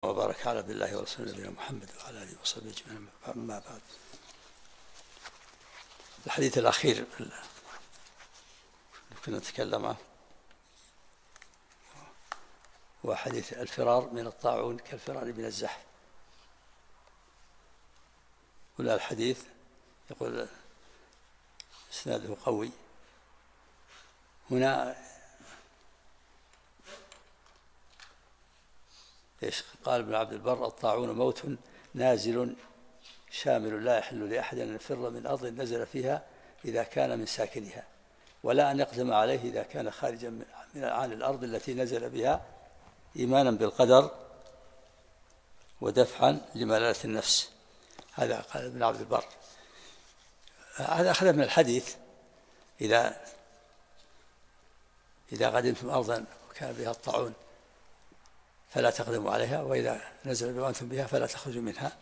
وبارك على عبد الله ورسوله نبينا محمد وعلى آله وصحبه أجمعين. أما بعد، الحديث الأخير كنا نتكلم عنه هو حديث الفرار من الطاعون كالفرار من الزحف. ولا الحديث يقول إسناده قوي. هنا إيش قال ابن عبد البر: الطاعون موت نازل شامل لا يحل لأحد أن يفر من أرض نزل فيها إذا كان من ساكنها، ولا أن يقدم عليه إذا كان خارجا عن الأرض التي نزل بها إيمانا بالقدر ودفعا لملالة النفس. هذا قال ابن عبد البر. هذا أخذ من الحديث: إذا قدمتم أرضا وكان بها الطاعون فلا تقدموا عليها، وإذا نزل بها وأنتم بها فلا تخرجوا منها.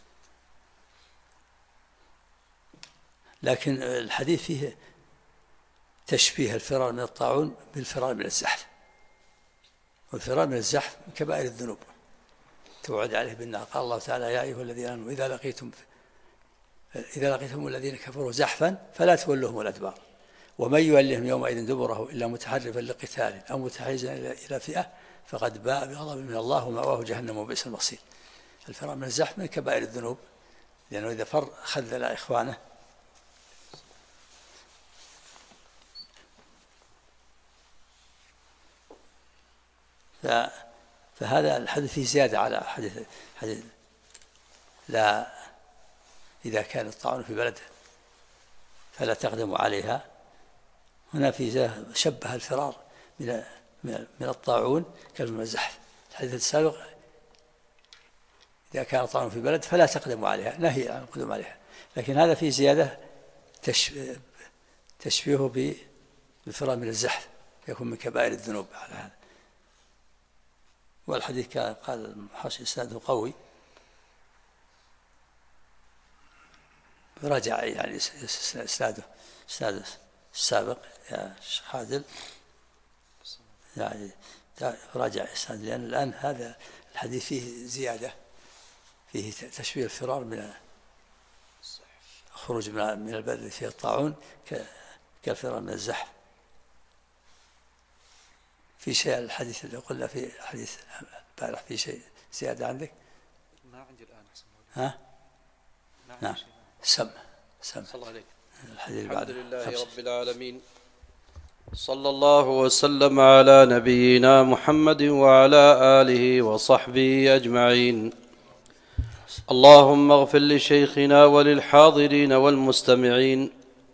لكن الحديث فيه تشبيه الفرار من الطاعون بالفرار من الزحف، والفرار من الزحف من كبائر الذنوب توعد عليه بالنار. قال الله تعالى: يا أيها الذين آمنوا إذا لقيتم الذين كفروا زحفا فلا تولوهم الأدبار ومن يولهم يومئذ دبره إلا متحرفا لقتال أو متحيزا إلى فئة فقد باء بغضب من الله ومأواه جهنم وبئس المصير. الفرار من الزحف من كبائر الذنوب، لأنه إذا فر خذل إخوانه. فهذا الحديث فيه زيادة على حديث لا إذا كان الطاعون في بلد فلا تقدموا عليها. هنا في شبه الفرار من الطاعون كالفرار من الزحف. الحديث السابق: إذا كان الطاعون في بلد فلا تقدموا عليها، نهي عن القدوم عليها. لكن هذا في زيادة تشبيهه بالفرار من الزحف، يكون من كبائر الذنوب على هذا. والحديث كان قال المحاشي إسناده قوي. رجع يعني إسناده السابق يا شيخ عادل، يعني راجع إسناد، لأن الآن هذا الحديث فيه زيادة، فيه تشبيه الفرار من الخروج من البلد فيه الطاعون كالفرار من الزحف. في شيء الحديث اللي قلنا في حديث البارح في شيء زيادة عندك؟ ما عندي الآن. ها؟ نعم. سم صلى الله عليك. الحمد لله رب العالمين، صلى الله وسلم على نبينا محمد وعلى آله وصحبه أجمعين. اللهم اغفر لشيخنا وللحاضرين والمستمعين.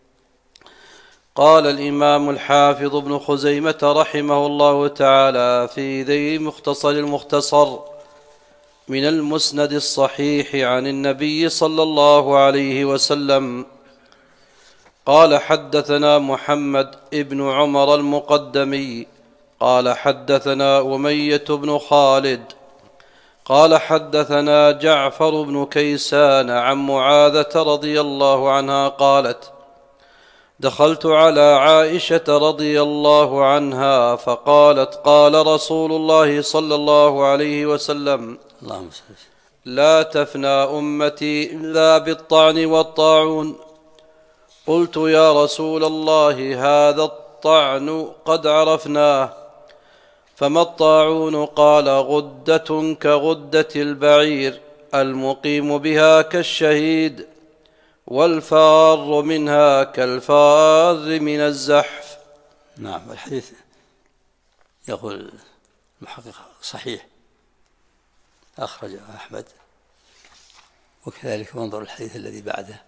قال الإمام الحافظ ابن خزيمة رحمه الله تعالى في ذي مختصر المختصر من المسند الصحيح عن النبي صلى الله عليه وسلم قال: حدثنا محمد ابن عمر المقدمي قال: حدثنا أمية بن خالد قال: حدثنا جعفر بن كيسان عن معاذة رضي الله عنها قالت: دخلت على عائشة رضي الله عنها فقالت: قال رسول الله صلى الله عليه وسلم: لا تفنى أمتي إلا بالطعن والطاعون. قلت: يا رسول الله، هذا الطعن قد عرفناه، فما الطاعون؟ قال: غدة كغدة البعير، المقيم بها كالشهيد، والفار منها كالفار من الزحف. نعم. الحديث يقول المحقق صحيح، أخرج أحمد، وكذلك منظر الحديث الذي بعده.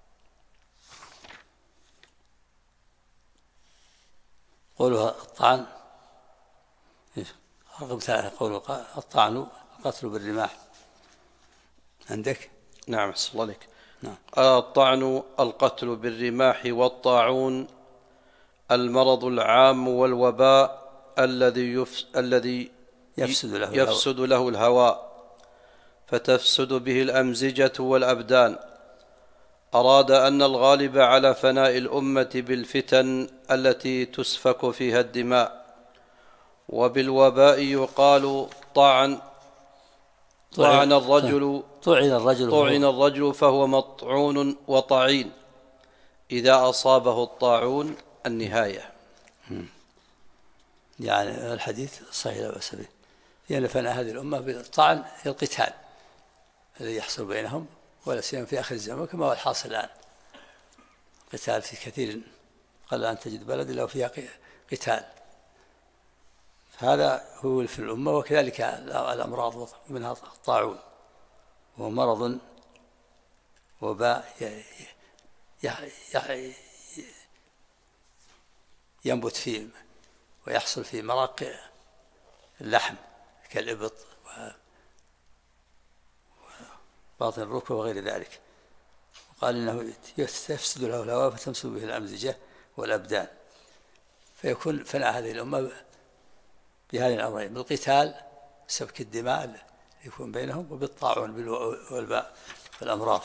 قولها الطعن، رقم 3 قول الطعن القتل بالرماح. عندك؟ نعم صلى الله عليك. نعم. الطعن القتل بالرماح، والطاعون المرض العام والوباء الذي يفسد له الهواء فتفسد به الأمزجة والأبدان. أراد أن الغالب على فناء الأمة بالفتن التي تسفك فيها الدماء. وبالوباء يقال طعن طعن الرجل طعن الرجل فهو مطعون وطعين إذا أصابه الطاعون. النهاية. يعني الحديث صحيح لا بأس به، لأن فناء هذه الأمة بالطعن هي القتال الذي يحصل بينهم، ولا سيما في آخر الزمان كما هو الحاصل الآن. قتال في كثير، قل أن تجد بلد إلا وفيها قتال. هذا هو في الأمة. وكذلك الأمراض منها الطاعون، وهو مرض وباء ينبت فيه ويحصل في مراق اللحم كالإبط وباطن الركبة وغير ذلك. وقال إنه يفسد له الهواء فتمسد به الأمزجة والأبدان، فيكون فناء هذه الأمة بهذه الأمرين: بالقتال سفك الدماء اللي يكون بينهم، وبالطاعون والباء والأمراض.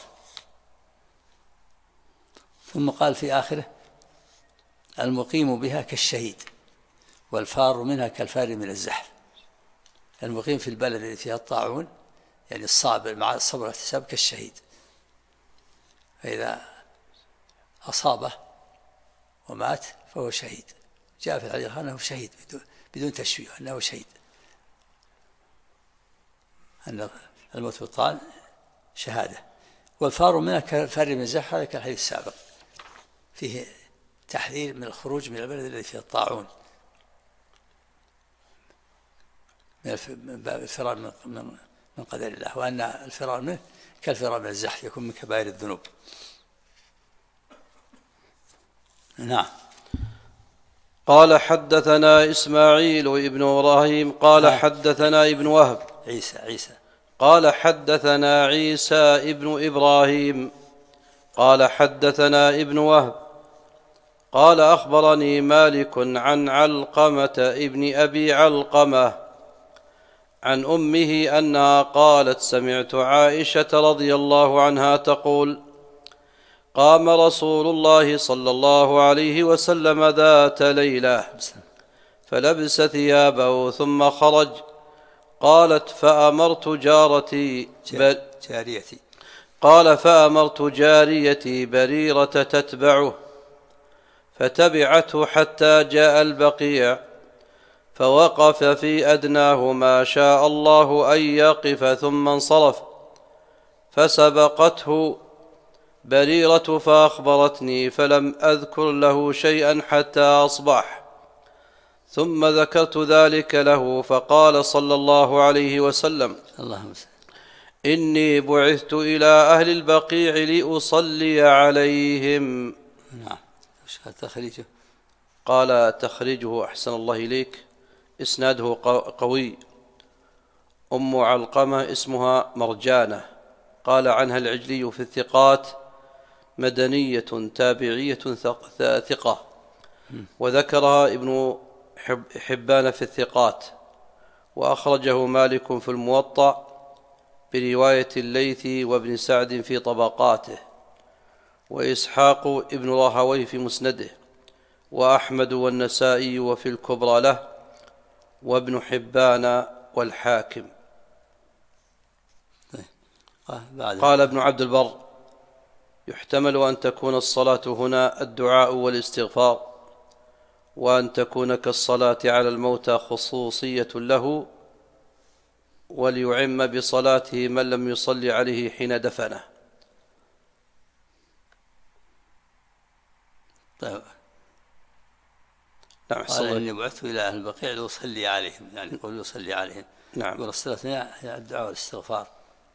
ثم قال في آخره: المقيم بها كالشهيد والفار منها كالفار من الزحف. المقيم في البلد التي فيها الطاعون يعني الصابر مع الصبر والاحتساب كالشهيد، فإذا أصابه ومات فهو شهيد. جاء في الحديث أنه شهيد بدون تشويه، أنه شهيد، أن الموت بالطاعون شهادة. والفار منها كالفار من الزحف، هذا كالحديث السابق فيه تحذير من الخروج من البلد الذي فيه الطاعون، من باب الفرار من قدر الله، وأن الفرار منه كالفرار من الزحف، يكون من كبائر الذنوب. نعم. قال حدثنا إسماعيل ابن إبراهيم قال حدثنا ابن وهب عيسى قال حدثنا عيسى ابن إبراهيم قال حدثنا ابن وهب قال أخبرني مالك عن علقمة ابن أبي علقمة عن أمه أنها قالت: سمعت عائشة رضي الله عنها تقول: قام رسول الله صلى الله عليه وسلم ذات ليلة فلبس ثيابه ثم خرج. قالت: فأمرت جاريتي بريرة تتبعه، فتبعته حتى جاء البقيع، فوقف في أدناه ما شاء الله أن يقف، ثم انصرف، فسبقته بريرة فأخبرتني، فلم أذكر له شيئا حتى أصبح، ثم ذكرت ذلك له، فقال صلى الله عليه وسلم: إني بعثت إلى أهل البقيع لأصلي عليهم. نعم. تخريجه؟ قال: تخريجه أحسن الله إليك إسناده قوي. أم علقمة اسمها مرجانة، قال عنها العجلي في الثقات: مدنية تابعية ثقة، وذكرها ابن حبان في الثقات، وأخرجه مالك في الموطأ برواية الليث وابن سعد في طبقاته، وإسحاق ابن راهويه في مسنده، وأحمد والنسائي وفي الكبرى له، وابن حبان والحاكم. قال ابن عبد البر: يحتمل أن تكون الصلاة هنا الدعاء والاستغفار، وأن تكون كالصلاة على الموتى خصوصية له، وليعم بصلاته من لم يصلي عليه حين دفنه. طيب. نعم. قال إني بعثت إلى أهل البقيع لأصلي عليهم، يعني يقول يصلي عليهم. نعم. والصلاة هي الدعاء والاستغفار.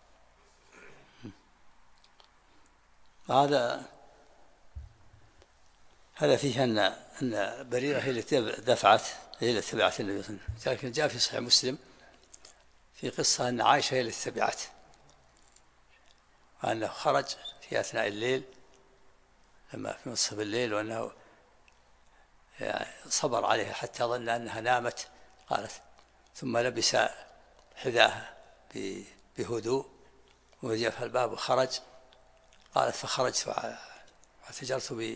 هذا فيه أن بريرة هي التي دفعت، هي التي تبعت النبي صلى الله عليه وسلم. لكن جاء في صحيح مسلم في قصة أن عائشة هي التي تبعت، وأنه خرج في أثناء الليل لما في منتصف الليل، وأنه صبر عليها حتى ظن أنها نامت. قالت: ثم لبس حذاها بهدوء وجاء الباب وخرج. قالت: فخرجت واعتجرت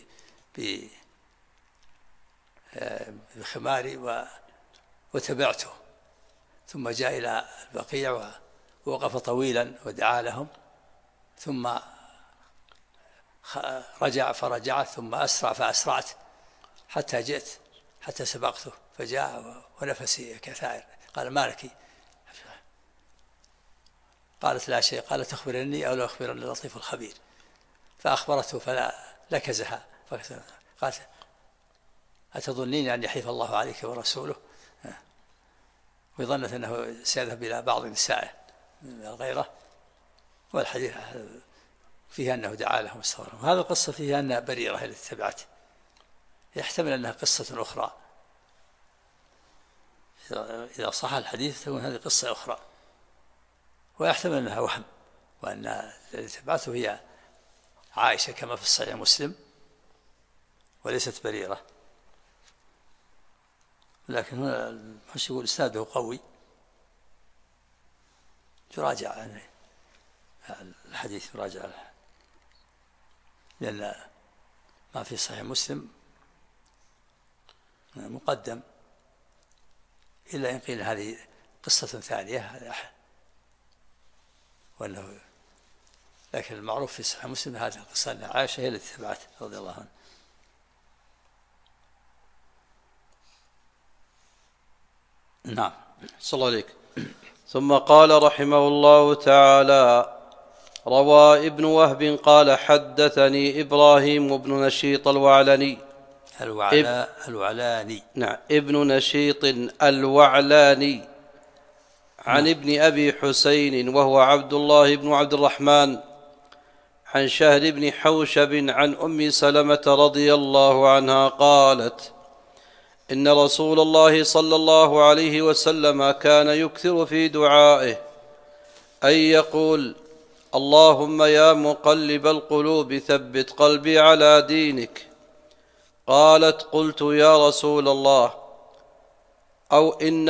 بخماري وتبعته، ثم جاء إلى البقيع ووقف طويلا ودعا لهم، ثم فرجعت، ثم أسرع فأسرعت حتى جئت، حتى سبقته فجاء ونفسي كثائر. قال: ما لك؟ قالت: لا شيء. قال: تخبرني أو لا أخبرني اللطيف الخبير؟ فأخبرته فلا لكزها، قالت: أتظنين أن يحيف الله عليك ورسوله؟ وظنت أنه سيذهب إلى بعض نسائه من الغيرة. والحديث فيها أنه دعا لهم واستغفرهم. وهذا القصة فيها أن بريرة التي تبعته يحتمل أنها قصة أخرى، إذا صح الحديث تكون هذه قصة أخرى، ويحتمل أنها وهم، وأن التي تبعته هي عائشة كما في الصحيح مسلم وليست بريرة. لكن هنا المحشي يقول إسناده قوي، يراجع يعني الحديث، يراجع لأن ما في صحيح مسلم مقدم، إلا إن قيل هذه قصة ثانية، وأنه لكن المعروف في صحيح مسلم هذه القصة أن عائشة هي التي تبعته رضي الله عنها. نعم. صلى الله عليك. ثم قال رحمه الله تعالى: روى ابن وهب قال: حدثني إبراهيم بن نشيط الوعلاني. الوعلاني. نعم، ابن نشيط الوعلاني عن ابن أبي حسين وهو عبد الله بن عبد الرحمن عن شهر بن حوشب عن أم سلمة رضي الله عنها قالت: إن رسول الله صلى الله عليه وسلم كان يكثر في دعائه أن يقول: اللهم يا مقلب القلوب ثبت قلبي على دينك. قالت: قلت يا رسول الله: أو إن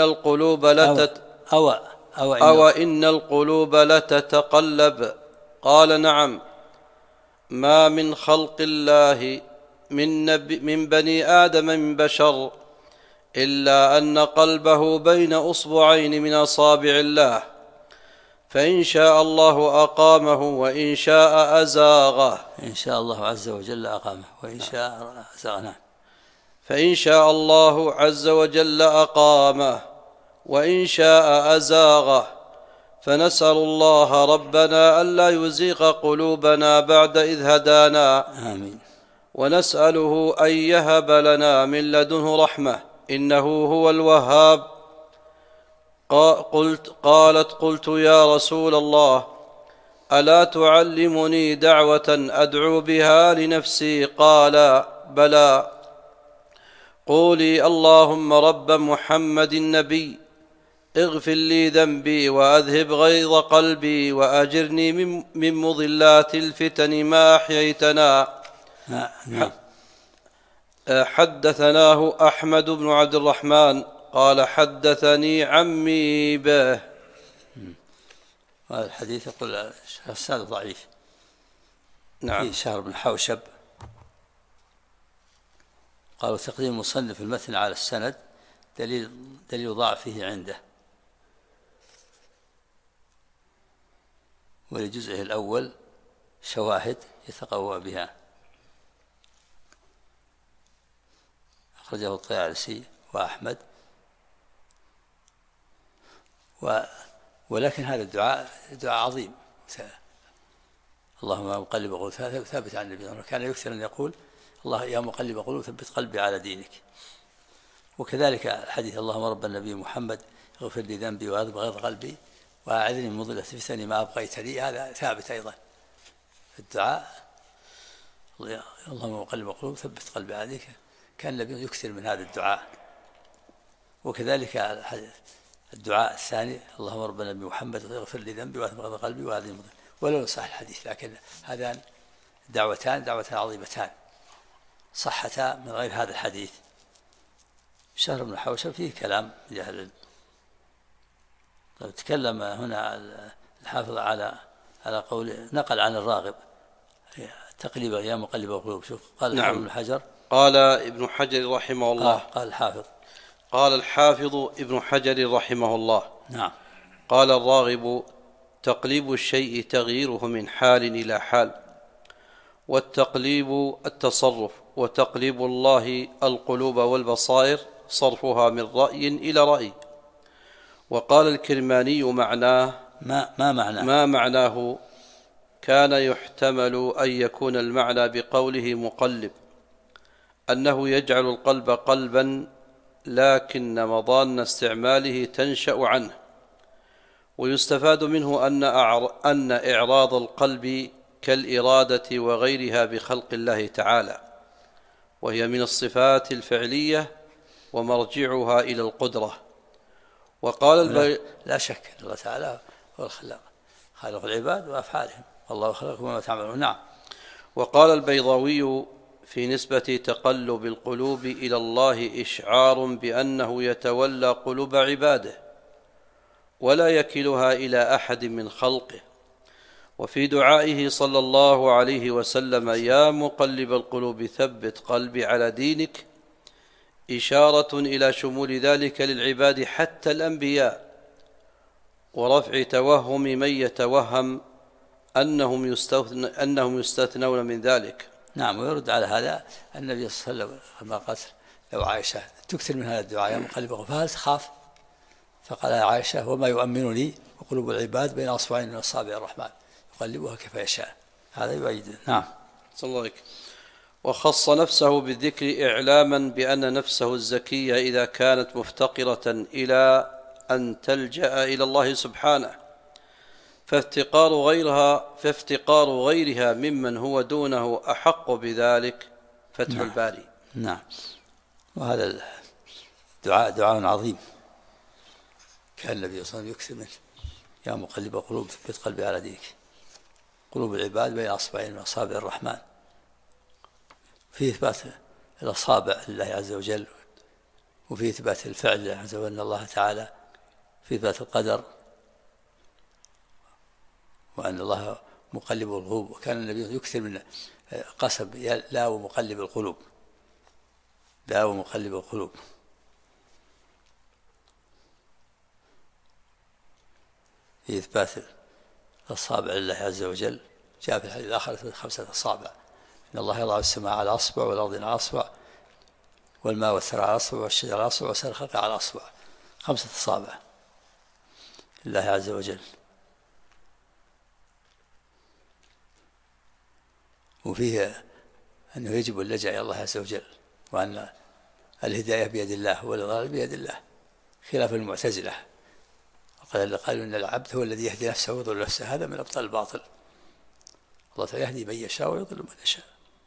القلوب لتتقلب؟ قال: نعم، ما من خلق الله من بني آدم من بشر إلا أن قلبه بين أصبعين من أصابع الله، فإن شاء الله أقامه وإن شاء أزاغه. إن شاء الله عز وجل أقامه وإن شاء أزاغه. فإن شاء الله عز وجل أقامه وإن شاء أزاغه. فنسأل الله ربنا ألا يزيغ قلوبنا بعد إذ هدانا. آمين. ونسأله أن يهب لنا من لدنه رحمة إنه هو الوهاب. قالت: قلت يا رسول الله: ألا تعلمني دعوة أدعو بها لنفسي؟ قال: بلى، قولي: اللهم رب محمد النبي، اغفر لي ذنبي وأذهب غيظ قلبي وأجرني من مضلات الفتن ما أحييتنا. حدثناه أحمد بن عبد الرحمن قال: حدثني عمي به. هذا الحديث يقول السند ضعيف. نعم. في شهر بن حوشب قالوا تقديم مصنف المتن على السند دليل ضعفه عنده، ولجزئه الأول شواهد يتقوى بها. أخرجه الطيالسي وأحمد. ولكن هذا الدعاء دعاء عظيم، اللهم مقلب قلوب، ثابت عن النبي، كان يكثر أن يقول: الله يا مقلب قلوب ثبت قلبي على دينك. وكذلك الحديث: اللهم رب النبي محمد اغفر لي ذنبي وأذهب غيظ قلبي وأعذني من مضلة الفتن ما أبقيت لي. هذا ثابت أيضا في الدعاء: اللهم مقلب قلوب ثبت قلبي على دينك. كان النبي يكثر من هذا الدعاء. وكذلك الدعاء الثاني: اللهم رب النبي محمد اغفر لي ذنبي وأذهب غيظ قلبي وأعذني من مضلة. ولو صح الحديث، لكن هذان دعوتان عظيمتان صحتا من غير هذا الحديث. شهر بن حوشب فيه كلام لأهل العلم. تكلم هنا الحافظ على قول، نقل عن الراغب تقليب يا مقلب القلوب. شوف قال: نعم. ابن حجر، قال ابن حجر رحمه الله، قال الحافظ ابن حجر رحمه الله: نعم. قال الراغب: تقليب الشيء تغييره من حال إلى حال، والتقليب التصرف، وتقليب الله القلوب والبصائر صرفها من رأي إلى رأي. وقال الكرماني معناه ما معناه كان يحتمل أن يكون المعنى بقوله مقلب أنه يجعل القلب قلبا، لكن مضان استعماله تنشأ عنه. ويستفاد منه أن إعراض القلب كالإرادة وغيرها بخلق الله تعالى، وهي من الصفات الفعلية ومرجعها إلى القدرة. وقال لا شك أن الله تعالى هو خالق العباد وأفعالهم، والله خلقكم وما تعملون. نعم. وقال البيضاوي في نسبة تقلب القلوب إلى الله إشعار بأنه يتولى قلوب عباده ولا يكلها إلى أحد من خلقه. وفي دعائه صلى الله عليه وسلم يا مقلب القلوب ثبت قلبي على دينك إشارة إلى شمول ذلك للعباد حتى الأنبياء، ورفع توهم من يتوهم أنهم يستثنون من ذلك. نعم. ويرد على هذا النبي صلى الله عليه وسلم لما قال لو عائشة تكثر من هذا الدعاء يا مقلب القلوب فهل تخاف؟ فقال يا عائشة وما يؤمنني وقلوب العباد بين أصبعين من أصابع الرحمن يقلبها كيف يشاء. هذا يؤيد. نعم. صلى الله عليه. وخص نفسه بالذكر إعلاما بأن نفسه الزكية إذا كانت مفتقرة إلى أن تلجأ إلى الله سبحانه، فافتقار غيرها ممن هو دونه أحق بذلك. فتح نعم. الباري. نعم. وهذا الدعاء دعاء عظيم كان النبي صلى الله عليه وسلم يكثر منه يا مقلب القلوب ثبت قلبي على دينك. قلوب العباد بين أصبعين من أصابع الرحمن، في إثبات الأصابع لله عز وجل، وفي إثبات الفعل لله عز وجل الله تعالى، في إثبات القدر، وأن الله مقلب القلوب. وكان النبي يكثر من قسم لا ومقلب القلوب، لا ومقلب القلوب. في إثبات الأصابع لله عز وجل جاء في الحديث الآخر 5 أصابع، إن الله يضع السماء على أصبع والأرض على أصبع والماء والثرى على أصبع والشجر على أصبع وسائر الخلق على أصبع، 5 أصابع لله عز وجل. وفيه أنه يجب اللجأ إلى الله عز وجل، وأن الهداية بيد الله والإضلال بيد الله، خلاف المعتزلة قالوا إن العبد هو الذي يهدي نفسه ويضل نفسه. هذا من أبطال الباطل. الله تعالى يهدي من يشاء ويضل من يشاء.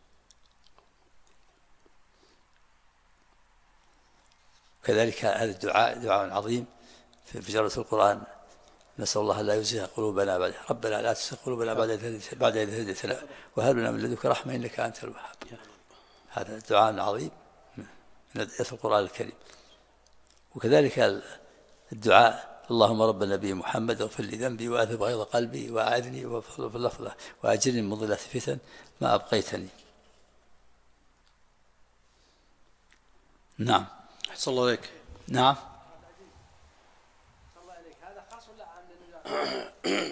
كذلك هذا الدعاء دعاء عظيم في جرة القرآن. نسأل الله لا يزيغ قلوبنا بعد ربنا لا تزغ قلوبنا بعد إذ هديتنا وهب لنا من لدنك رحمة إنك أنت الوهاب. هذا دعاء عظيم من أدعية القرآن الكريم. وكذلك الدعاء اللهم رب النبي محمد اغفر لي ذنبي وأذهب غيظ قلبي وأعذني وفضل في اللفظة وأجرني من مضلات الفتن ما أبقيتني. نعم. أحسن الله عليك. نعم. هذا خاص ولا عام؟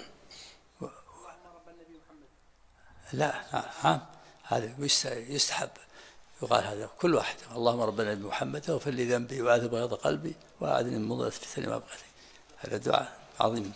لا عام. هذا يستحب يقال هذا كل واحد اللهم رب النبي محمد اغفر لي ذنبي وأذهب غيظ قلبي وأعذني من مضلات الفتن ما أبقيتني. هذا دعاء عظيم.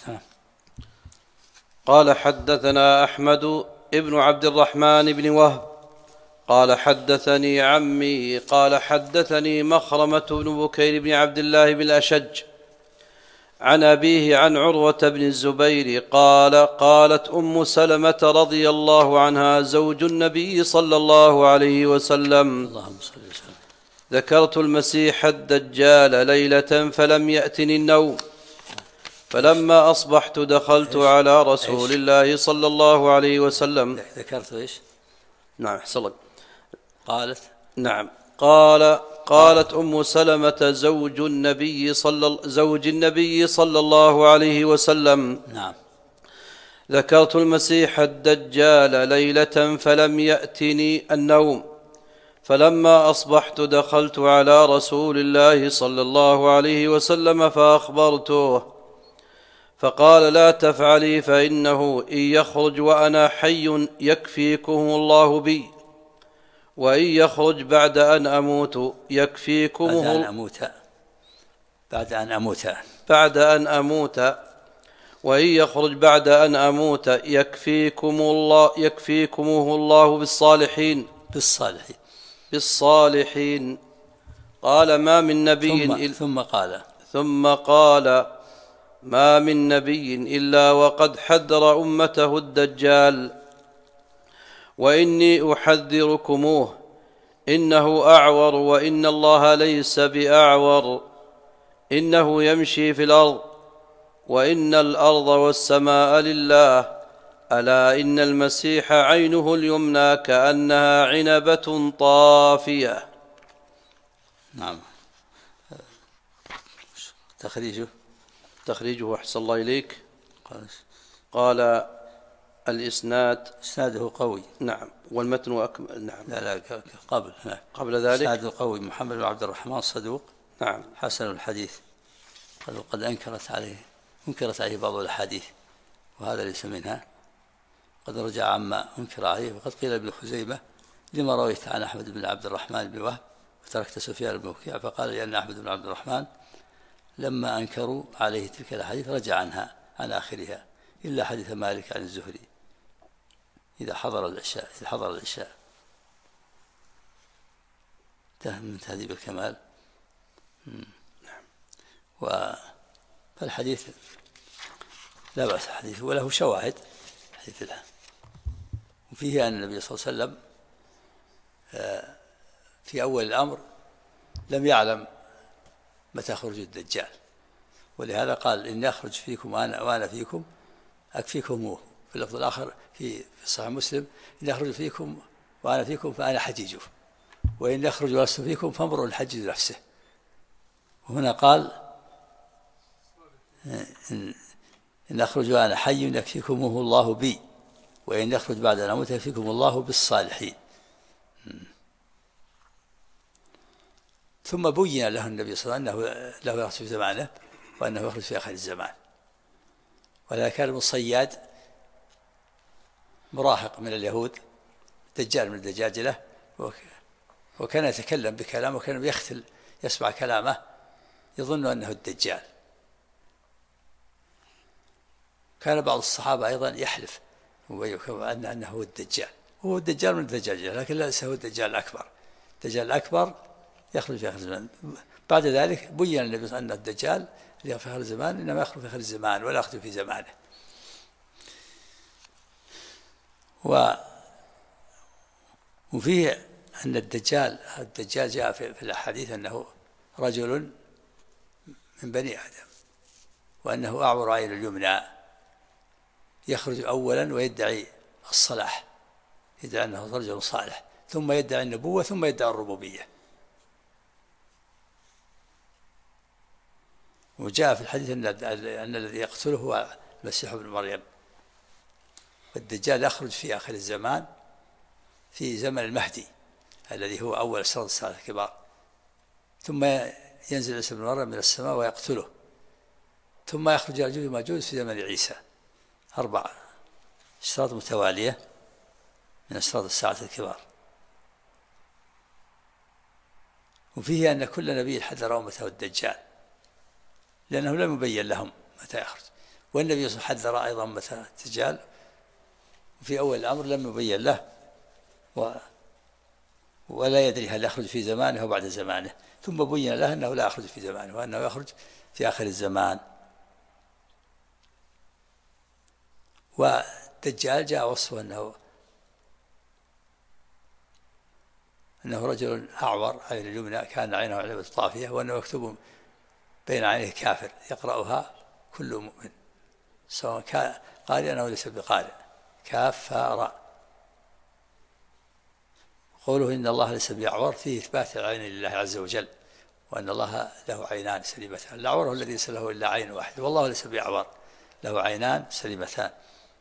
قال حدثنا أحمد ابن عبد الرحمن بن وهب قال حدثني عمي قال حدثني مخرمة بن بكير بن عبد الله بن الأشج عن أبيه عن عروة بن الزبير قال قالت أم سلمة رضي الله عنها زوج النبي صلى الله عليه وسلم ذكرت المسيح الدجال ليلة فلم يأتني النوم فلما أصبحت دخلت على رسول الله صلى الله عليه وسلم. ذكرت إيش؟ نعم حصلت. قالت نعم قالت أم سلمة زوج النبي صلى الله عليه وسلم نعم ذكرت المسيح الدجال ليلة فلم يأتني النوم فلما أصبحت دخلت على رسول الله صلى الله عليه وسلم فأخبرته فقال: لا تفعلي، فإنه إن يخرج وأنا حي يكفيكم الله بي، وإن يخرج بعد أن أموت يكفيكمه بعد أن أموت وإن يخرج بعد أن أموت يكفيكمه الله بالصالحين. قال: ما من نبي ثم قال: ما من نبي إلا وقد حذر أمته الدجال، وإني أحذركموه، إنه أعور وإن الله ليس بأعور، إنه يمشي في الأرض، وإن الأرض والسماء لله، ألا إن المسيح عينه اليمنى كأنها عنبة طافية. نعم. تخريجه أحسن الله إليك. قال: إسناده قوي. نعم. والمتن أكمل. نعم. لا قبل ذلك إسناده قوي. محمد بن عبد الرحمن صدوق. نعم. حسن الحديث. قد أنكرت عليه بعض الأحاديث، وهذا ليس منها. قد رجع عما أنكر عليه. وقد قيل ابن خزيمة: لما رويت عن أحمد بن عبد الرحمن بن وهب وتركت سفيان بن وكيع؟ فقال: لأن أحمد بن عبد الرحمن لما أنكروا عليه تلك الأحاديث رجع عنها عن آخرها، إلا حديث مالك عن الزهري إذا حضر العشاء. من تهذيب الكمال. فالحديث لا بأس حديثه، وله شواهد حديث الله. وفيه أن النبي صلى الله عليه وسلم في أول الأمر لم يعلم متى خرج الدجال، ولهذا قال: إن يخرج فيكم وأنا فيكم أكفيكموه. في اللفظ الآخر في صحيح مسلم: إن يخرج فيكم وأنا فيكم فأنا حجيجه، وإن يخرج ولست فيكم فامرؤ الحجيج نفسه. وهنا قال: إن أخرج وأنا حي يكفيكموه الله بي، وإن يخرج بعد أن أموت يكفيكم الله بالصالحين. ثم بين له النبي صلى الله عليه وسلم أنه له يخرج في زمانه وأنه يخرج في آخر الزمان. ولا كان المصياد مراهق من اليهود، دجال من الدجاجلة، وكان يتكلم بكلام، وكان يختل يسمع كلامه يظن أنه الدجال. كان بعض الصحابة أيضا يحلف أنه هو الدجال، هو الدجال من الدجاجلة، لكن ليس هو الدجال الأكبر. الدجال الأكبر يخرج في آخر الزمان. بعد ذلك بين النبي صلى الله عليه وسلم أن الدجال في آخر الزمان إنما يخرج في آخر الزمان ولا يخرج في زمانه. وفيه أن الدجال جاء في الحديث أنه رجل من بني آدم، وأنه أعور عين اليمنى، يخرج أولا ويدعي الصلاح، يدعي أنه رجل صالح، ثم يدعي النبوة، ثم يدعي الربوبية. وجاء في الحديث أن الذي يقتله هو المسيح ابن مريم. والدجال يخرج في آخر الزمان في زمن المهدي الذي هو أول أشراط الساعة الكبار، ثم ينزل عيسى ابن مريم من السماء ويقتله، ثم يخرج يأجوج وماجوج في زمن عيسى. 4 أشراط متوالية من أشراط الساعة الكبار. وفيه أن كل نبي حذر أمته الدجال، لأنه لم يبين لهم متى يخرج، والنبي صلى الله عليه وسلم حذر أيضا متى الدجال، وفي أول الأمر لم يبين له ولا يدري هل يخرج في زمانه أو بعد زمانه، ثم بين له أنه لا يخرج في زمانه وأنه يخرج في آخر الزمان. والدجال جاء وصفه أنه رجل أعور عين اليمنى كان عينه عنبة طافية، وأنه يكتب بين عينيه كافر يقرأها كل مؤمن سواء كان قارئا أو ليس بقارئ، كافر. قوله إن الله ليس بأعور فيه إثبات العين لله عز وجل، وأن الله له عينان سليمتان. الأعور هو الذي ليس له إلا عين واحدة، والله ليس بأعور، له عينان سليمتان.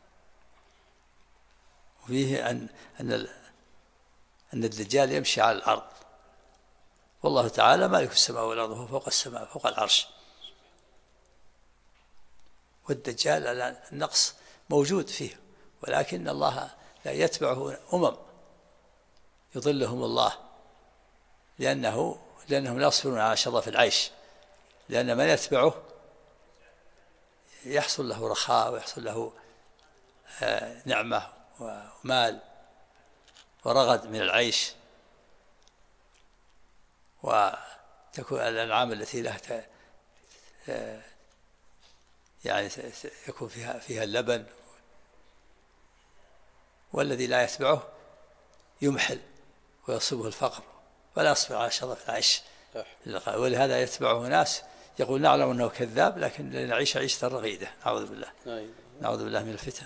وفيه أن الدجال يمشي على الأرض، والله تعالى مالك السماء والأرض، هو فوق السماء فوق العرش. والدجال النقص موجود فيه، ولكن الله لا يتبعه يضلهم الله، لأنهم لا يصبرون على شرف العيش، لأن من يتبعه يحصل له رخاء ويحصل له نعمة ومال ورغد من العيش، وتكون الأنعام التي لها يعني يكون فيها اللبن، والذي لا يتبعه يمحل ويصيبه الفقر ولا يصبر على شرف العيش. ولهذا يتبعه ناس يقول نعلم أنه كذاب لكن لنعيش عيشة رغيدة، نعوذ بالله. نعوذ بالله من الفتن.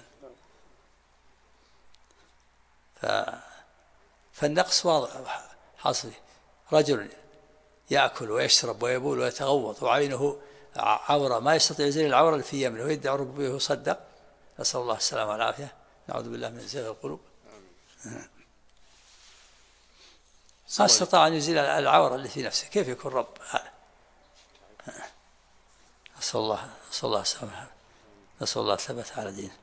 فالنقص واضح حاصل. رجل يأكل ويشرب ويبول ويتغوط وعينه عورة، ما يستطيع يزيل العورة اللي في يمنه ويدعي ربه ويصدق، نسأل الله السلامة والعافية، نعوذ بالله من زيغ القلوب. ما استطاع أن يزيل العورة اللي في نفسه، كيف يكون رب هذا؟ نسأل الله السلامة، نسأل الله الثبات على دينه.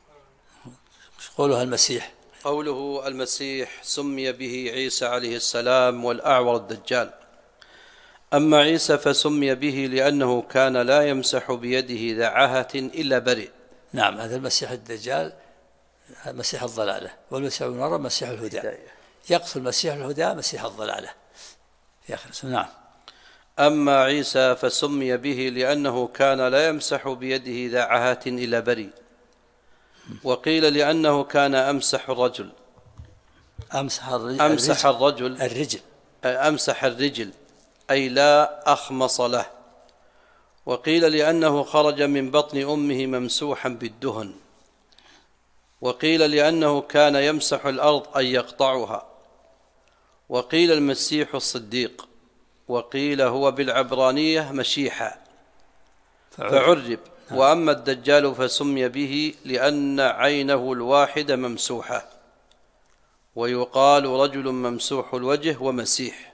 قوله المسيح، قوله المسيح سمي به عيسى عليه السلام والأعور الدجال. أما عيسى فسمي به لأنه كان لا يمسح بيده ذا عاهة إلا برئ. نعم، هذا المسيح الدجال مسيح الضلالة، والمسيح ابن مريم مسيح الهدى، يقصد مسيح الهدى مسيح الضلالة في آخر اسمه. نعم. أما عيسى فسمي به لأنه كان لا يمسح بيده ذا عاهة إلا برئ. وقيل لأنه كان أمسح الرجل أمسح الرجل أي لا أخمص له. وقيل لأنه خرج من بطن أمه ممسوحا بالدهن. وقيل لأنه كان يمسح الأرض أي يقطعها. وقيل المسيح الصديق. وقيل هو بالعبرانية مشيحا فعرب. وأما الدجال فسمي به لأن عينه الواحدة ممسوحة، ويقال رجل ممسوح الوجه ومسيح،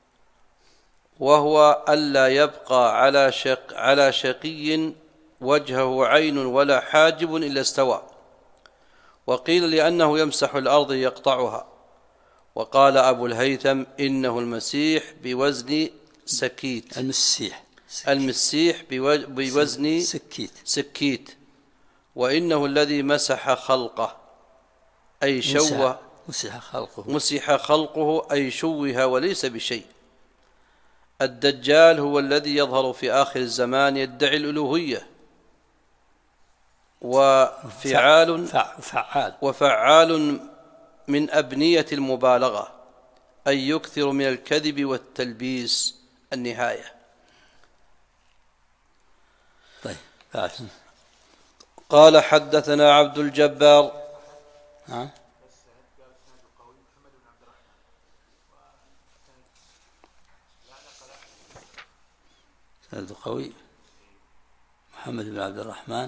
وهو ألا يبقى على شقي وجهه عين ولا حاجب إلا استوى. وقيل لأنه يمسح الأرض يقطعها. وقال أبو الهيثم إنه المسيح بوزن سكيت، المسيح بوزن سكيت. وإنه الذي مسح خلقه أي شوه، مسح خلقه أي شوه وليس بشيء. الدجال هو الذي يظهر في آخر الزمان يدعي الألوهية وفعال من أبنية المبالغة، أي يكثر من الكذب والتلبيس. النهاية. طيب. قال حدثنا عبد الجبار سند قوي محمد بن عبد الرحمن.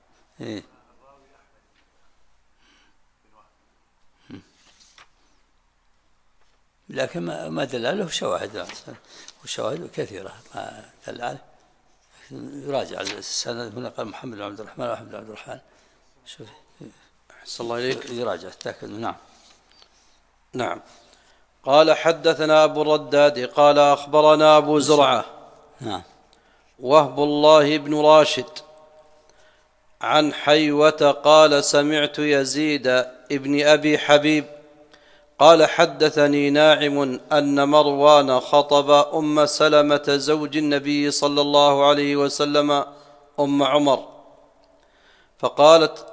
لكن ما دل له شواهد، وشواهد كثيرة ما دل عليه، يراجع السند. هنا قال محمد بن عبد الرحمن وأحمد بن عبد الرحمن، شوف أحسن الله إليك، يراجع تأكد. نعم. قال حدثنا أبو الرداد قال أخبرنا أبو زرعة وهب الله بن راشد عن حيوة قال سمعت يزيد ابن أبي حبيب قال حدثني ناعم أن مروان خطب أم سلمة زوج النبي صلى الله عليه وسلم أم عمر، فقالت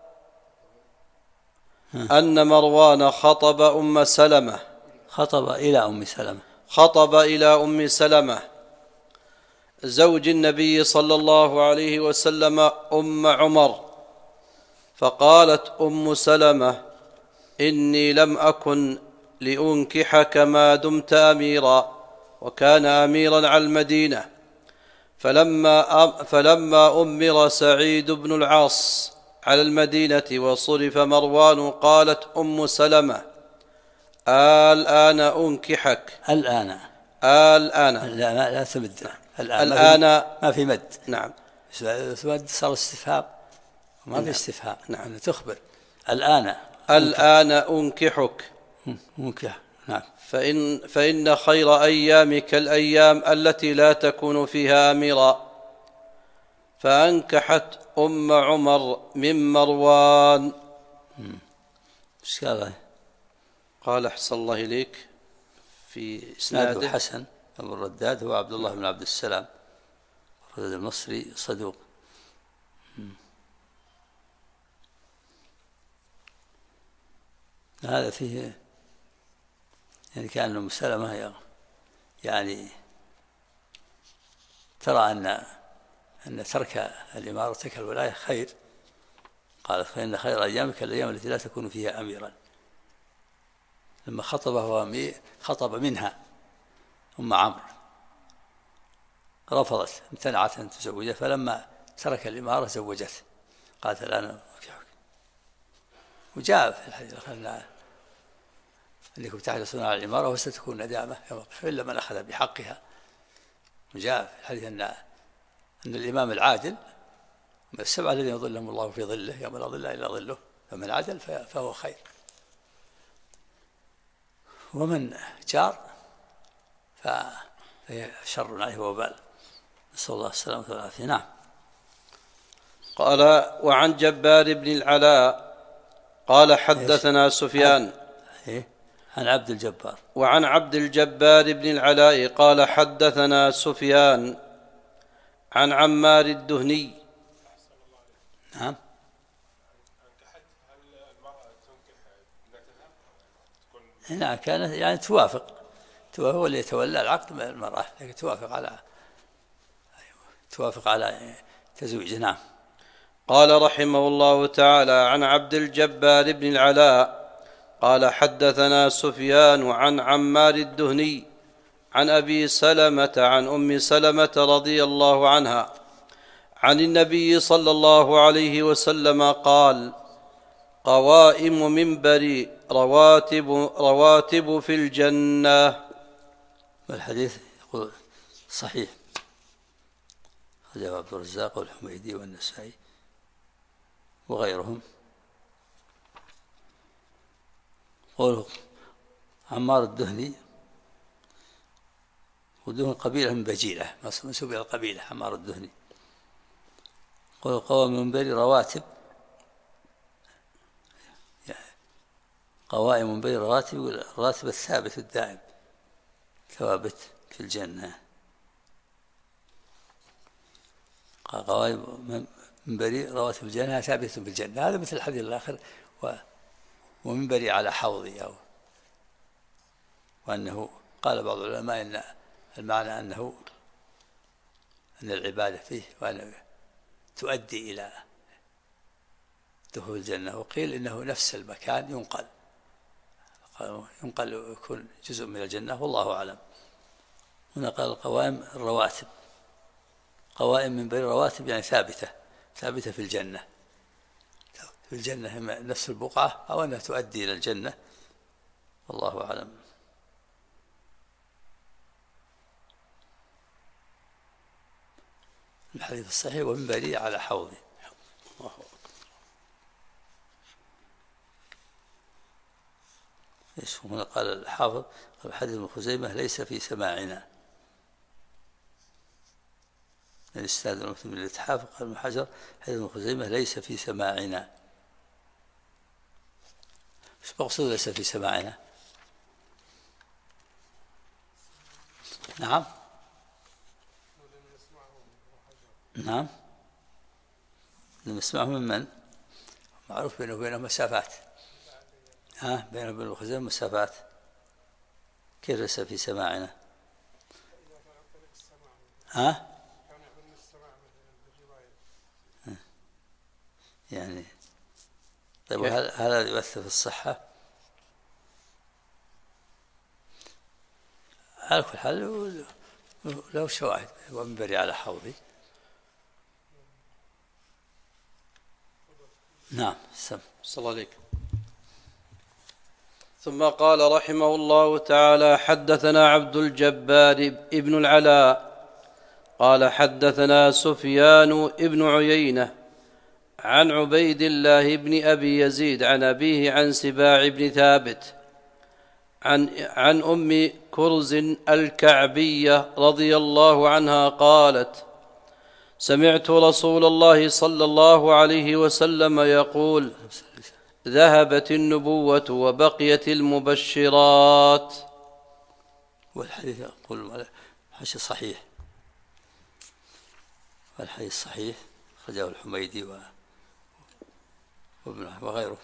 أن مروان خطب أم سلمة، خطب إلى أم سلمة زوج النبي صلى الله عليه وسلم أم عمر، فقالت أم سلمة إني لم أكن لأنكحك ما دمت أميرا، وكان أميرا على المدينة. فلما أمر سعيد بن العاص على المدينة وصرف مروان قالت أم سلمة الآن أنكحك. الآن لا لا تمد. الآن ما في مد. نعم. صار استفهام، ما في استفهام. نعم. تخبر الآن أنكحك. منكح. نعم. فإن خير أيامك الأيام التي لا تكون فيها أميرا. فأنكحت أم عمر من مروان. قال أحسن الله إليك في إسناده حسن. أبو الرداد هو عبد الله بن عبد السلام الرداد المصري صدوق. هذا فيه يعني كأن أم سلمة يعني ترى أن ترك الإمارة ترك الولاية خير. قالت فإن خير أيامك الأيام التي لا تكون فيها أميرا. لما خطب منها أم عمرو رفضت، امتنعت أن تزوجه، فلما ترك الإمارة زوجته. قالت الآن أنكحك. وجاء في الحديث أنكم تحرصون على الإمارة وستكون ندامة إلا من أخذ بحقها. وجاء في الحديث أن الإمام العادل من السبعة الذين يظلهم الله في ظله يوم لا ظل إلا ظله، فمن عدل فهو خير، ومن جار فهي شر عليه وبال. نسأل الله السلامة والعافية. نعم. قال وعن جبار بن العلاء قال حدثنا سفيان عن عبد الجبار. وعن عبد الجبار بن العلاء قال حدثنا سفيان عن عمار الدهني. نعم. هنا كانت يعني توافق هو اللي يتولى العقد من المرأة، لكن توافق على تزويجه. نعم. قال رحمه الله تعالى عن عبد الجبار بن العلاء قال حدثنا سفيان عن عمار الدهني عن أبي سلمة عن أم سلمة رضي الله عنها عن النبي صلى الله عليه وسلم قال قوائم منبري رواتب في الجنة. والحديث يقول صحيح، أخرجه عبد الرزاق والحميدي والنسائي وغيرهم. قوله عمار الدهني، ودهن قبيلة من بجيلة، منسوب إلى القبيلة عمار الدهني. قوله قوائم منبري رواتب، قوائم منبري رواتب، الراتب الثابت الدائم ثوابت في الجنة. قوائم منبري رواتب الجنة ثابتة في الجنة. هذا مثل الحديث الآخر ومنبري على حوضي، وأنه قال بعض العلماء إن المعنى أن العبادة فيه وأنه تؤدي إلى دخول الجنة. وقيل إنه نفس المكان ينقل ويكون جزء من الجنة، والله أعلم. هنا قال القوائم الرواتب، قوائم منبري رواتب يعني ثابتة في الجنة. في الجنة إما نفس البقعة أو أنها تؤدي إلى الجنة، والله أعلم. الحديث الصحيح ومنبري على حوضي. هنا قال الحافظ حديث ابن خزيمة ليس في سماعنا، الاستاذ المكتوب للإتحاف. قال ابن حجر حديث ابن خزيمة ليس في سماعنا. ايش مقصود ليس في سماعنا؟ نعم نعم، لم يسمعه من معروف بينه وبينه مسافات. بينه وبين الخزيمة مسافات، كيف ليس في سماعنا؟ يعني طيب، هل هذا يؤثر في الصحة؟ على كل حال له شواهد، ومنبري على حوضي. نعم. صلى الله عليك. ثم قال رحمه الله تعالى حدثنا عبد الجبار ابن العلاء قال حدثنا سفيان بن عيينة عن عبيد الله بن أبي يزيد عن أبيه عن سباع بن ثابت عن أم كرز الكعبية رضي الله عنها قالت: سمعت رسول الله صلى الله عليه وسلم يقول: ذهبت النبوة وبقيت المبشرات. والحديث يقول حديث صحيح، والحديث صحيح أخرجه الحميدي وغيره.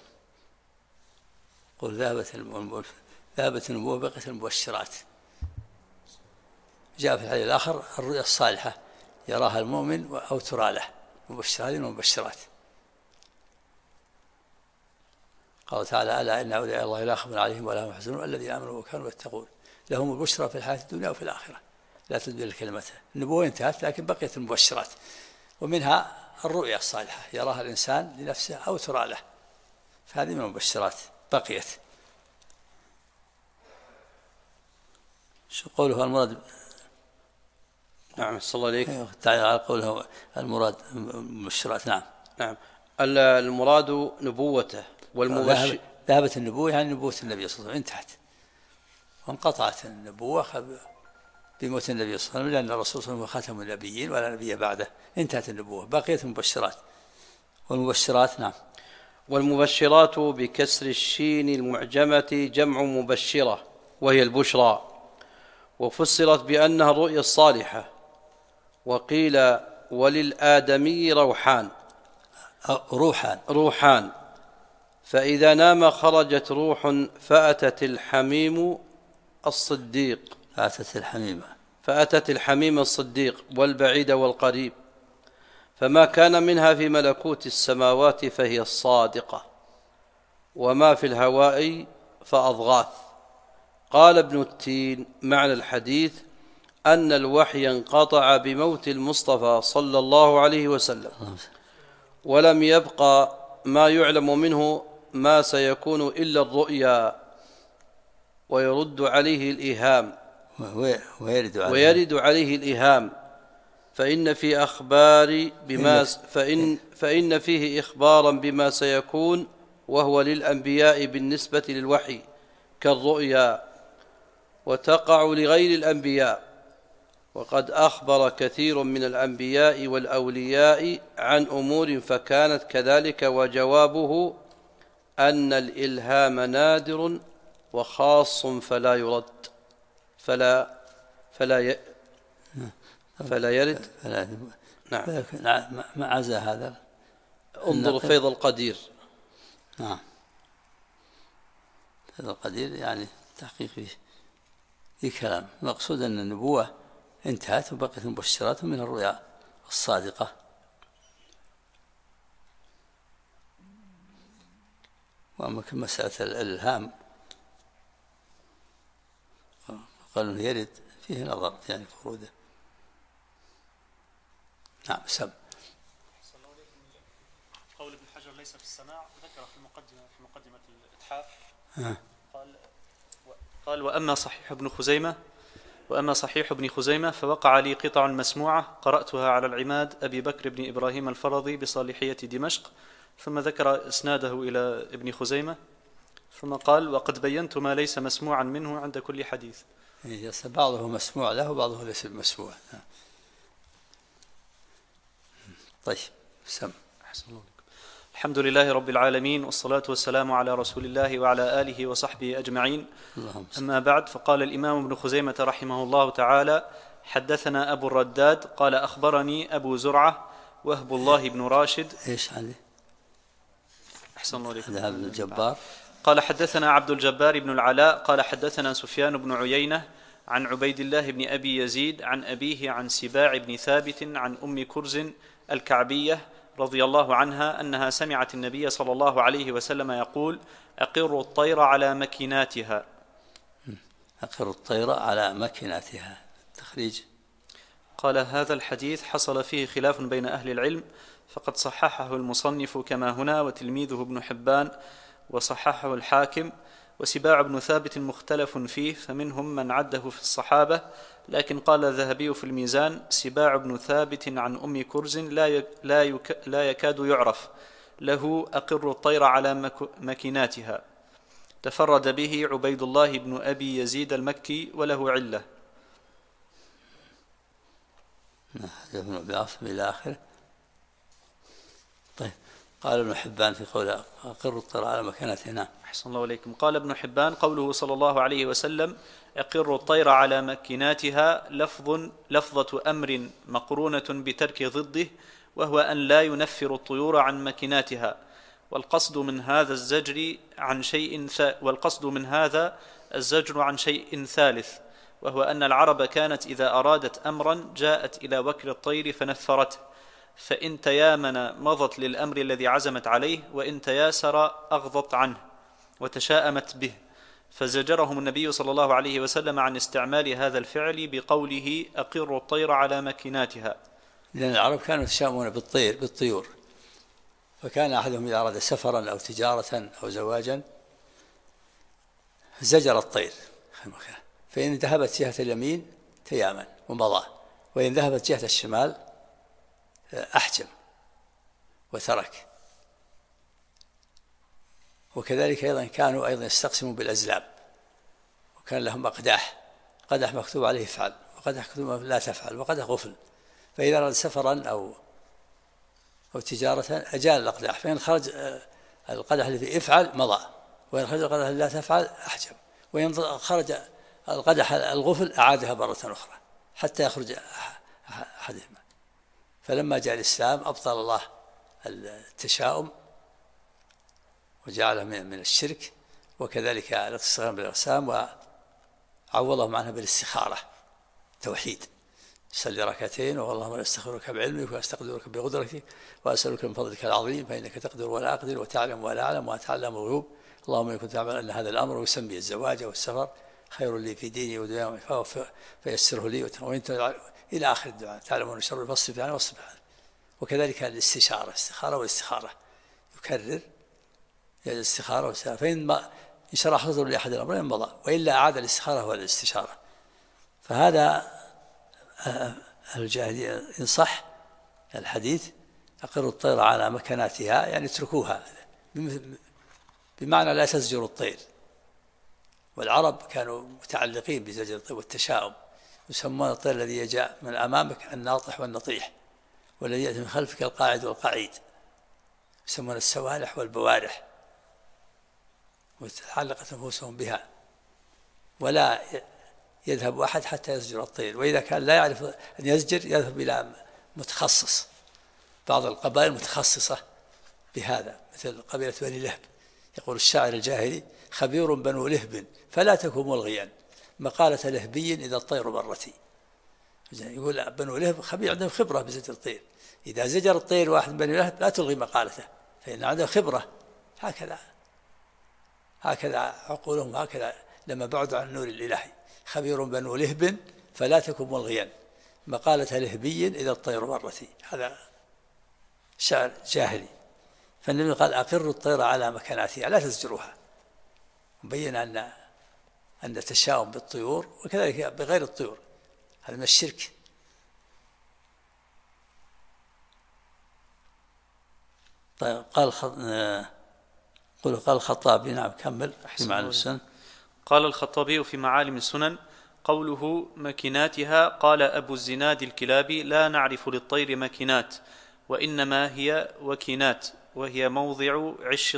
قل ذهبت النبوة وبقيت المبشرات. جاء في الحديث الآخر: الرؤيا الصالحة يراها المؤمن أو ترى له، مبشرات ومبشرات. قال تعالى: ألا إن أولياء الله لا خوف عليهم ولا هم يحزنون الذين آمنوا وكانوا يتقون لهم البشرى في الحياة الدنيا وفي الآخرة لا تبديل لكلمته. النبوة انتهت لكن بقيت المبشرات، ومنها الرؤيا الصالحة يراها الإنسان لنفسه أو ترى له، فهذه من المبشرات بقيت. شو قوله المراد؟ نعم صلى الله عليك. تعالى على قوله المراد مبشرات. نعم المراد نبوته والمبشر. ذهبت النبوة يعني نبوة النبي صلى الله عليه وسلم انتهت، وانقطعت النبوة بموت النبي صلى الله عليه وسلم، لأن الرسول صلى الله عليه وسلم خاتم النبيين ولا نبي بعده، انتهت النبوة، بقيت المبشرات. والمبشرات نعم. والمبشرات بكسر الشين المعجمة جمع مبشرة وهي البشرى، وفسرت بأنها الرؤيا الصالحة. وقيل: وللآدمي روحان، فإذا نام خرجت روح فأتت الحميم الصديق والبعيد والقريب، فما كان منها في ملكوت السماوات فهي الصادقة، وما في الهواء فأضغاث. قال ابن التين: معنى الحديث أن الوحي انقطع بموت المصطفى صلى الله عليه وسلم، ولم يبقى ما يعلم منه ما سيكون إلا الرؤيا، ويرد عليه الإيهام ويرد عليه الإيهام، فإن فيه إخبارا بما سيكون، وهو للأنبياء بالنسبة للوحي كالرؤيا، وتقع لغير الأنبياء. وقد أخبر كثير من الأنبياء والأولياء عن أمور فكانت كذلك، وجوابه أن الإلهام نادر وخاص فلا يرد فلا يرد. نعم. ما عزى هذا. انظر فيض القدير. نعم، فيض القدير يعني تحقيق في كلام. المقصود أن النبوة انتهت وبقيت مبشرات من الرؤيا الصادقة. وأما مسألة الإلهام قال أنه يرد، فيه نظر يعني فروده. نعم. سم قول ابن حجر ليس في السماع ذكر في مقدمة الإتحاف. قال: وأما صحيح ابن خزيمة فوقع لي قطع مسموعة قرأتها على العماد أبي بكر بن إبراهيم الفرضي بصالحية دمشق، ثم ذكر إسناده إلى ابن خزيمة، ثم قال: وقد بينت ما ليس مسموعا منه عند كل حديث. بعضه مسموع له وبعضه ليس مسموع. طيب. سم. الحمد لله رب العالمين، والصلاة والسلام على رسول الله وعلى آله وصحبه أجمعين. أما بعد، فقال الإمام ابن خزيمة رحمه الله تعالى: حدثنا أبو الرداد قال: أخبرني أبو زرعة وهب الله بن راشد. إيش هذه؟ أحسن الله عليكم. هذا ابن الجبار. قال: حدثنا عبد الجبار بن العلاء قال: حدثنا سفيان بن عيينة عن عبيد الله بن أبي يزيد عن أبيه عن سباع بن ثابت عن أم كرز الكعبية رضي الله عنها أنها سمعت النبي صلى الله عليه وسلم يقول: أقروا الطير على مكناتها. أقروا الطير على مكناتها. تخريج. قال: هذا الحديث حصل فيه خلاف بين أهل العلم، فقد صححه المصنف كما هنا، وتلميذه ابن حبان، وصححه الحاكم، وسباع بن ثابت مختلف فيه، فمنهم من عده في الصحابة، لكن قال الذهبي في الميزان: سباع بن ثابت عن أم كرز لا يكاد يعرف، له أقر الطير على مكيناتها. تفرد به عبيد الله بن أبي يزيد المكي وله علة. إلى آخره. طيب، قال ابن حبان في قوله أقر الطير على مكانتها. نعم. أحسن الله إليكم. قال ابن حبان: قوله صلى الله عليه وسلم أقر الطير على مكيناتها لفظة أمر مقرونة بترك ضده، وهو أن لا ينفر الطيور عن مكيناتها، والقصد من هذا الزجر عن شيء ثالث، وهو أن العرب كانت إذا أرادت أمرا جاءت إلى وكر الطير فنفرته، فإن تيامن مضت للأمر الذي عزمت عليه، وإن تياسر أغضت عنه وتشاءمت به، فزجرهم النبي صلى الله عليه وسلم عن استعمال هذا الفعل بقوله أقر الطير على مكيناتها. لأن العرب كانوا يتشاءمون بالطيور، فكان أحدهم إذا أراد سفرا أو تجارة أو زواجا زجر الطير، فإن ذهبت جهة اليمين تيامن ومضى، وإن ذهبت جهة الشمال أحجم وترك. وكذلك أيضا كانوا يستقسموا بالأزلام، وكان لهم أقداح، قدح مكتوب عليه افعل، وقدح مكتوب لا تفعل، وقدح غفل، فإذا أراد سفرا أو تجارة أجال الأقداح، فإن خرج القدح اللي فيه افعل مضى، وإن خرج القدح اللي لا تفعل أحجم، وإن خرج القدح الغفل أعادها مرة أخرى حتى يخرج أحدهما. فلما جاء الإسلام أبطل الله التشاؤم وجعله من الشرك، وكذلك الاتصال بالأقسام، وعوضهم عنها بالاستخارة، توحيد، صلي ركعتين واللهم استخيرك بعلمك واستقدرك بقدرتك وأسألك من فضلك العظيم فإنك تقدر ولا أقدر وتعلم ولا أعلم وتعلم الغيوب، اللهم إن كنت تعلم أن هذا الأمر ويسمي الزواج والسفر خير لي في ديني ودنياي فيسره لي وانت إلى آخر الدعاء، تعلمون شر فاصرف عنه واصرف عنه. وكذلك الاستخارة والاستخارة يكرر الاستخارة والسلام، فإن شرح صدره لأحد الأمرين مضى، وإلا أعاد الاستخارة والاستشارة. فهذا الجاهلية إن صح الحديث أقروا الطير على مكاناتها، يعني اتركوها، بمعنى لا تزجروا الطير. والعرب كانوا متعلقين بزجر الطير والتشاؤم، يسمون الطير الذي يجاء من أمامك الناطح والنطيح، والذي يأتي من خلفك القاعد والقعيد، يسمون السوالح والبوارح، وتعلقت نفوسهم بها، ولا يذهب أحد حتى يزجر الطير، وإذا كان لا يعرف أن يزجر يذهب إلى متخصص. بعض القبائل متخصصة بهذا، مثل قبيلة بني لهب، يقول الشاعر الجاهلي: خبير بنو لهب فلا تكن ملغيا مقالة لهبي إذا الطير برتي. يقول بنو لهب خبير، عندهم خبرة بزجر الطير، إذا زجر الطير واحد بني لهب لا تلغي مقالته، فإن عنده خبرة. هكذا عقولهم، هكذا لما بعدوا عن النور الإلهي. خبير بنو لهب فلا تكن ملغيا مقالة لهبي إذا الطير برتي، هذا شعر جاهلي. فالنبي قال: أقروا الطير على مكاناتها لا تزجروها، مبين أن التشاؤم بالطيور وكذلك بغير الطيور هذا من الشرك. طيب، قال الخطابي. نعم، كمل في معالم السنن. قال الخطابي في معالم السنن: قوله مكيناتها، قال أبو الزناد الكلابي: لا نعرف للطير مكينات، وإنما هي وكينات، وهي موضع عش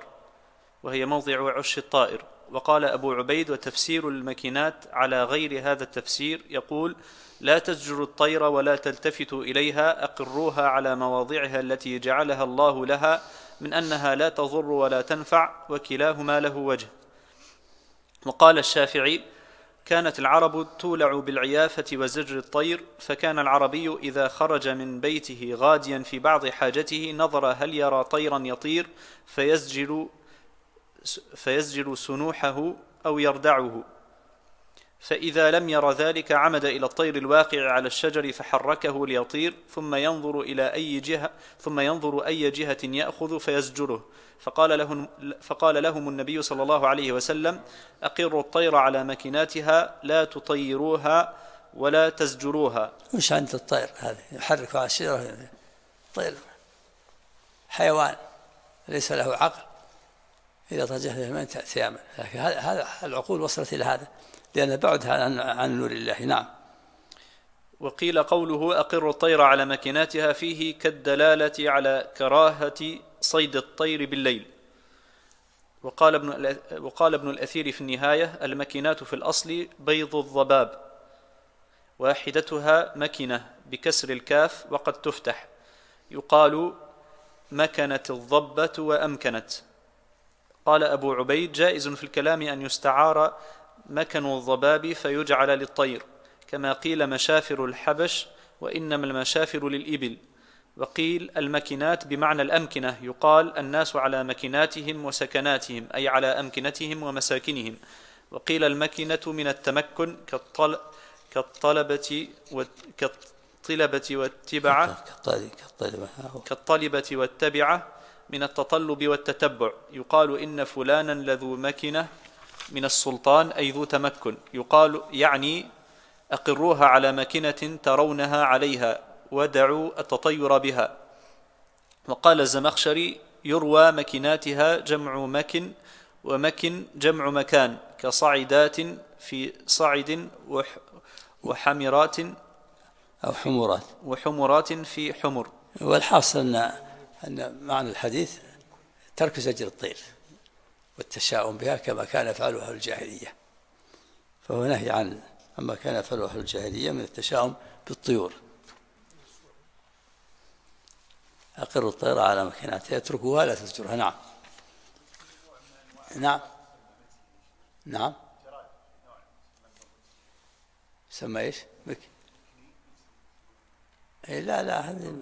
الطائر. وقال أبو عبيد: وتفسير المكينات على غير هذا التفسير، يقول: لا تزجر الطير ولا تلتفتوا إليها، أقروها على مواضعها التي جعلها الله لها من أنها لا تضر ولا تنفع، وكلاهما له وجه. وقال الشافعي: كانت العرب تولع بالعيافة وزجر الطير، فكان العربي إذا خرج من بيته غاديا في بعض حاجته نظر هل يرى طيرا يطير فيزجر سنوحه أو يردعه، فإذا لم ير ذلك عمد إلى الطير الواقع على الشجر فحركه ليطير، ثم ينظر أي جهة يأخذ فيزجره. فقال لهم النبي صلى الله عليه وسلم: أقروا الطير على مكناتها، لا تطيروها ولا تزجروها. وش عند الطير هذا يحرك على الشجرة؟ طير حيوان ليس له عقل، إذا اتجه من تأتي أمل. لكن هذا العقول وصلت إلى هذا لأنه بعد عن نور الله. نعم. وقيل قوله أقر الطير على مكناتها فيه كالدلالة على كراهة صيد الطير بالليل. وقال ابن الأثير في النهاية: المكنات في الأصل بيض الضباب، واحدتها مكنة بكسر الكاف وقد تفتح، يقال مكنت الضبة وأمكنت. قال أبو عبيد: جائز في الكلام أن يستعار مكن الضباب فيجعل للطير، كما قيل مشافر الحبش، وإنما المشافر للإبل. وقيل المكنات بمعنى الأمكنة، يقال الناس على مكناتهم وسكناتهم، أي على أمكنتهم ومساكنهم. وقيل المكنة من التمكن كالطلبة والتبعة، كالطلبة والتبعة من التطلب والتتبع. يقال إن فلانا لذو مكنة من السلطان، أي ذو تمكن. يقال يعني أقروها على مكنة ترونها عليها، ودعوا التطير بها. وقال الزمخشري: يروى مكناتها جمع مكن، ومكن جمع مكان، كصعدات في صعد، وحمرات أو حمرات، وحمرات في حمر. والحاصل أن معنى الحديث ترك زجر الطير والتشاؤم بها كما كان يفعله أهل الجاهلية، فهو نهي عن عما كان يفعله أهل الجاهلية من التشاؤم بالطيور. أقر الطير على مكانتها، يتركوها لا تزجرها. نعم. نعم. نعم. سمى إيش؟ لا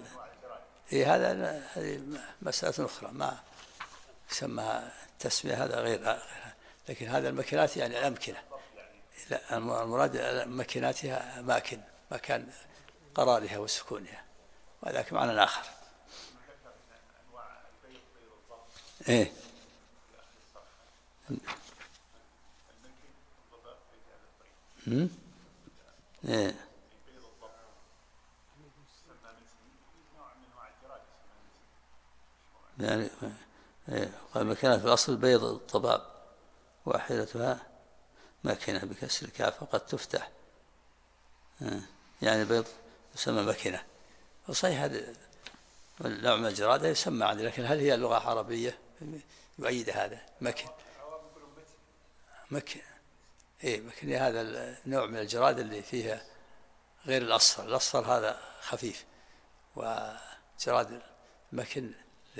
هذه مسألة أخرى، ما يسمى التسمية، هذا غير. لكن هذا المكنات يعني الأمكنة. لا، المراد مكناتها أماكن، مكان قرارها وسكونها، وذاك معنى آخر. إيه. إيه. يعني قال مكانها في الأصل بيض الضباب، واحدتها مكنة بكسر الكاف وقد تفتح، يعني بيض يسمى مكنة. وصحيح هذا نوع من الجراد يسمى عندي، لكن هل هي لغة عربية يؤيد هذا؟ مكن إيه مكن، هذا النوع من الجراد اللي فيها غير الأصفر. الأصفر هذا خفيف، وجراد مكن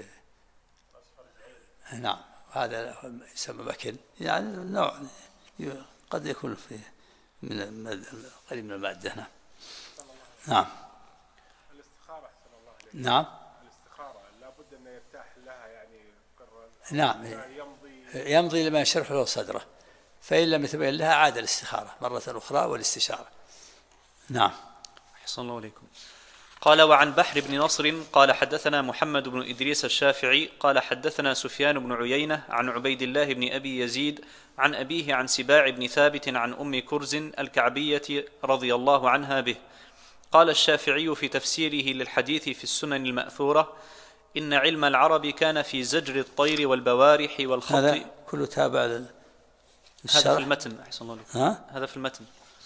نعم، هذا يسمى مكن، يعني نوع قد يكون فيه من قريب من المادة. نعم. نعم. الاستخارة صلى الله عليه وسلم. نعم. الاستخارة لابد أن يرتاح لها، يعني نعم، يمضي لما يشرح له صدره، فإن لم يتبين لها عاد الاستخارة مرة أخرى والاستشارة. نعم. أحسن الله عليكم. قال: وعن بحر بن نصر قال حدثنا محمد بن إدريس الشافعي قال حدثنا سفيان بن عيينة عن عبيد الله بن أبي يزيد عن أبيه عن سباع بن ثابت عن أم كرز الكعبية رضي الله عنها به. قال الشافعي في تفسيره للحديث في السنن المأثورة: إن علم العرب كان في زجر الطير والبوارح والخط. هذا كله تابع هذا في المتن. أحسن الله عليكم. هذا في المتن.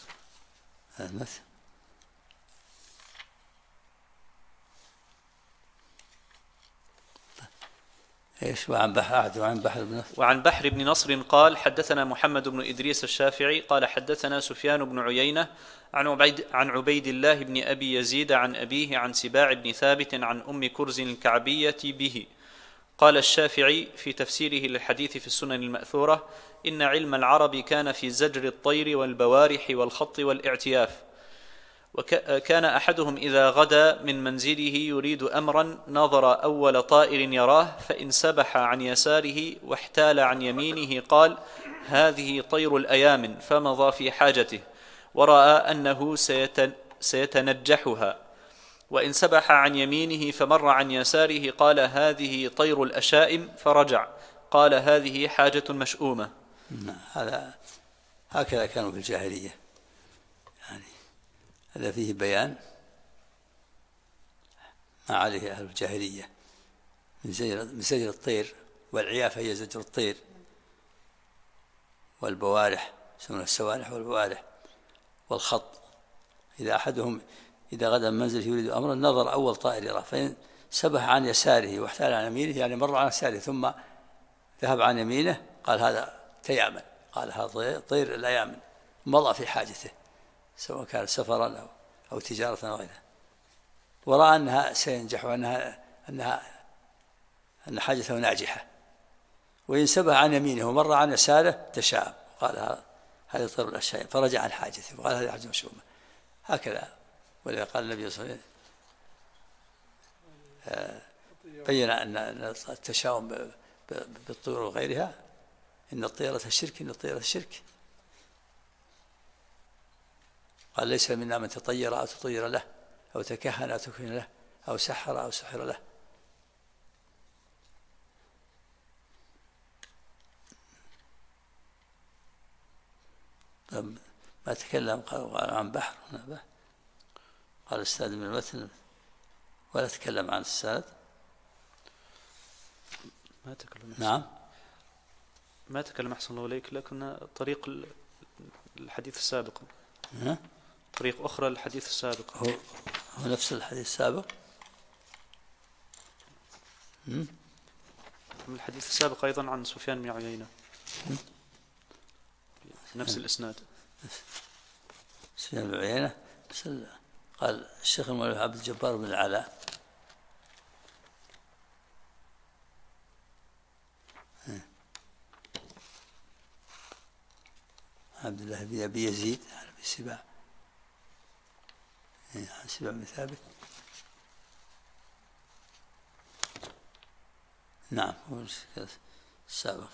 إيش؟ وعن بحر بن نصر قال حدثنا محمد بن إدريس الشافعي قال حدثنا سفيان بن عيينة عن عبيد الله بن أبي يزيد عن أبيه عن سباع بن ثابت عن أم كرز الكعبية به. قال الشافعي في تفسيره للحديث في السنن المأثورة: إن علم العرب كان في زجر الطير والبوارح والخط والاعتياف. وكان أحدهم إذا غدا من منزله يريد أمرا نظر أول طائر يراه، فإن سبح عن يساره واحتال عن يمينه قال: هذه طير الأيامن، فمضى في حاجته، ورأى أنه سيتنجحها، وإن سبح عن يمينه فمر عن يساره قال هذه طير الأشائم، فرجع قال هذه حاجة مشؤومة. هكذا كانوا في الجاهلية، يعني هذا فيه بيان ما عليه أهل الجاهلية من زجر الطير، والعيافة هي زجر الطير، والبوارح يسمونها السوارح والبوارح، والخط. إذا أحدهم إذا غدا من منزله يريد أمرا نظر أول طائر يراه، فإن سبح عن يساره واحتال عن يمينه، يعني مر عن يساره ثم ذهب عن يمينه، قال هذا تيامن، قال هذا طير الأيامن، مضى في حاجته سواء كان سفرا أو تجارة أو غيرها، ورأى أنها سينجح أن حاجته ناجحة. وإن سبح عن يمينه ومر عن يساره تشاءم، قال هذا طير الأشياء، فرجع عن حاجته وقال هذه حاجة مشؤومة. هكذا. ولذا قال النبي صلى الله عليه وسلم بين أن التشاؤم بالطيور وغيرها إن الطيرة الشرك، إن الطيرة الشرك. قال ليس منا من تطير أو تطير له، أو تكهن أو تكهن له، أو سحر أو سحر له. ما تكلم قال عن بحر، قال الأستاذ من المتن ولا تكلم عن الساد. ما تكلم. نعم ما تكلم أحسن الله إليك، لكن طريق الحديث السابق، طريق أخرى للحديث السابق هو نفس الحديث السابق. الحديث السابق أيضا عن سفيان بن عيينة، نفس الإسناد. سفيان بن عيينة قال الشيخ المؤلف عبد الجبار بن العلاء عبد الله بن أبي يزيد عن أبي سباع، عن سباع بن ثابت. نعم هو السابق.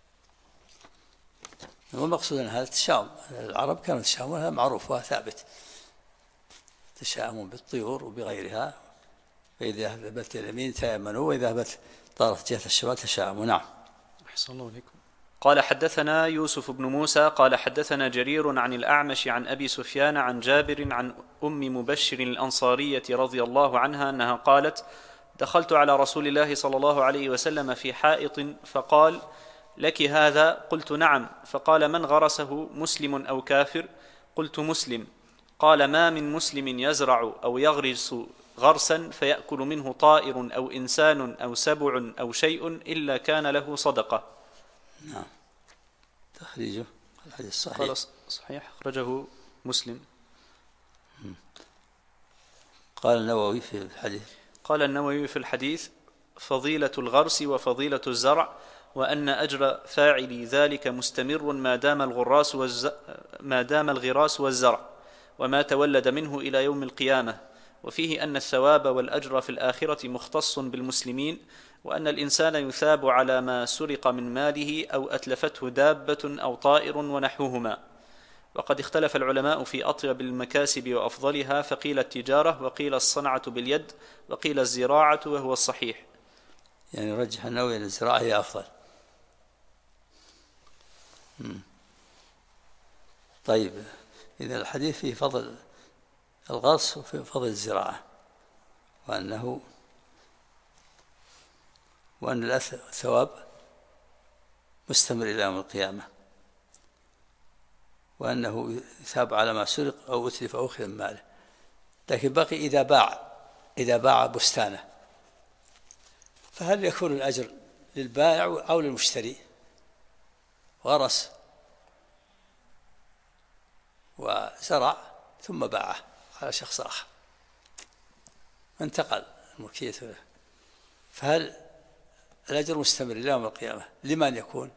والمقصود أن هذا التشاؤم، العرب كانوا يتشاؤمون، هذا معروف وثابت، تشاؤمون بالطيور وبغيرها، فإذا ذهبت اليمين تيمنوا، وإذا ذهبت طارت جهة الشمال تشاؤموا. نعم. أحسن الله عليكم. قال حدثنا يوسف بن موسى قال حدثنا جرير عن الأعمش عن أبي سفيان عن جابر عن أم مبشر الأنصارية رضي الله عنها أنها قالت دخلت على رسول الله صلى الله عليه وسلم في حائط فقال لك هذا؟ قلت نعم. فقال من غرسه، مسلم أو كافر؟ قلت مسلم. قال ما من مسلم يزرع أو يغرس غرسا فيأكل منه طائر أو إنسان أو سبع أو شيء إلا كان له صدقة. نعم. تخريجه الحديث صحيح. قال صحيح، أخرجه مسلم. قال النووي في الحديث، قال النووي في الحديث فضيلة الغرس وفضيلة الزرع، وأن أجر فاعل ذلك مستمر ما دام الغراس والزرع وما تولد منه إلى يوم القيامة. وفيه أن الثواب والأجر في الآخرة مختص بالمسلمين، وأن الإنسان يثاب على ما سرق من ماله أو أتلفته دابة أو طائر ونحوهما. وقد اختلف العلماء في أطيب المكاسب وأفضلها، فقيل التجارة، وقيل الصنعة باليد، وقيل الزراعة، وهو الصحيح. يعني رجح النووي أن الزراعة هي أفضل. طيب، إذا الحديث فيه فضل الغرس وفي فضل الزراعة، وأن الثواب مستمر إلى يوم القيامة، وأنه يثاب على ما سرق أو أتلف أو أخذ من ماله. لكن بقي إذا باع بستانه، فهل يكون الأجر للبائع أو للمشتري؟ غرس وزرع ثم باعه على شخص آخر، انتقل الملكية، فهل الأجر مستمر إلى يوم القيامة؟ لمن يكون؟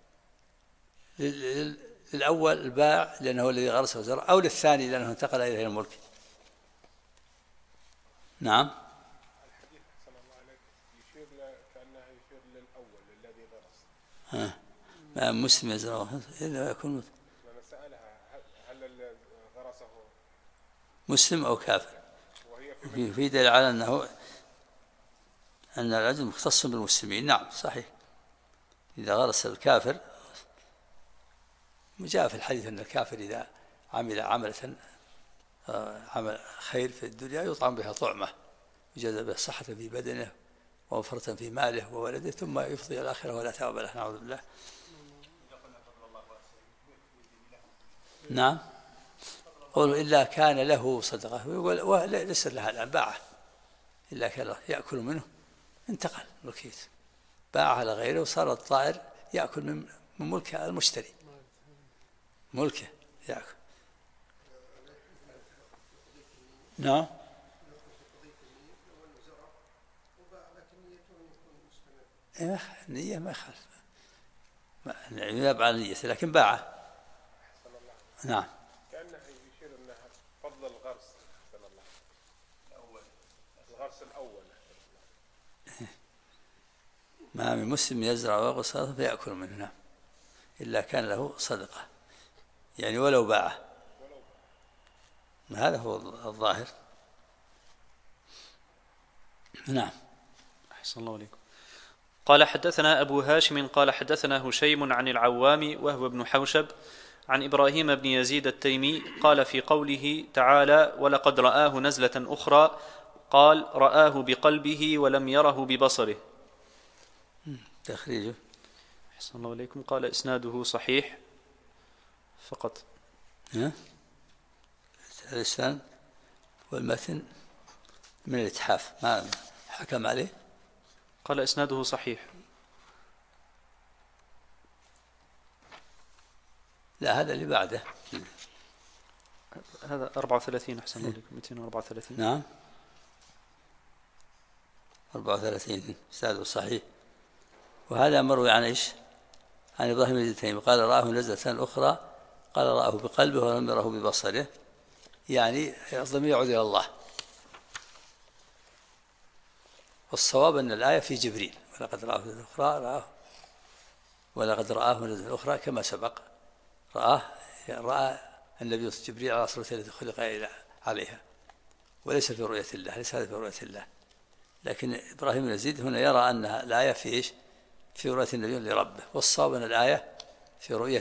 للأول البائع لأنه الذي غرس وزرع، أو للثاني لأنه انتقل إليه الملك؟ نعم. الحديث صلى الله عليه وسلم يشير كأنه يشير للأول الذي غرس. ما مسلم يزرع إلا يكون أنا سألها هل اللي غرسه مسلم أو كافر، وهي في دليل على أن العجم مختص بالمسلمين. نعم صحيح، إذا غرس الكافر جاء في الحديث أن الكافر إذا عمل عمل خير في الدنيا يطعم بها طعمة يجازى بها صحة في بدنه ووفرة في ماله وولده، ثم يفضي إلى الآخرة ولا ثواب له، نعوذ بالله. نعم، قولوا إلا كان له صدقة، وليس لها الآن، باعه، إلا كان يأكل منه انتقل الوكيل، باعه على غيره وصار الطائر يأكل من ملك المشتري، ملكه يأكل. نعم النية ما يخالف، يبع نيته لكن باعه. نعم. كأنه يشير أنها فضل الغرس الغرس الأول. ما من مسلم يزرع ويغرس فيأكل منه، نعم، إلا كان له صدقة، يعني ولو باعه، هذا هو الظاهر. نعم. أحسن الله عليكم. قال حدثنا أبو هاشم قال حدثنا هشيم عن العوام وهو ابن حوشب عن إبراهيم بن يزيد التيمي قال في قوله تعالى ولقد رآه نزلة أخرى قال رآه بقلبه ولم يره ببصره. تخريجه. أحسن الله عليكم. قال إسناده صحيح فقط. اللسان والمتن من الإتحاف، ما حكم عليه. قال إسناده صحيح. لا هذا اللي بعده، هذا 34. أحسن الله عليكم. 234. نعم 34 إسناده صحيح. وهذا مروي عن إيش؟ عن إبراهيم بن التيمي قال رآه نزلة أخرى قال رآه بقلبه ولم يره ببصره، يعني الضمير يعود إلى الله، والصواب أن الآية في جبريل ولقد رآه نزلة أخرى، ولقد رآه نزلة أخرى كما سبق، رأى النبي جبريل على صورته التي خلق عليها، وليس في رؤية الله، ليس هذا في رؤية الله. لكن إبراهيم بن يزيد هنا يرى أن الآية في إيش؟ في رؤية النبي لربه، والصواب أن الآية في رؤية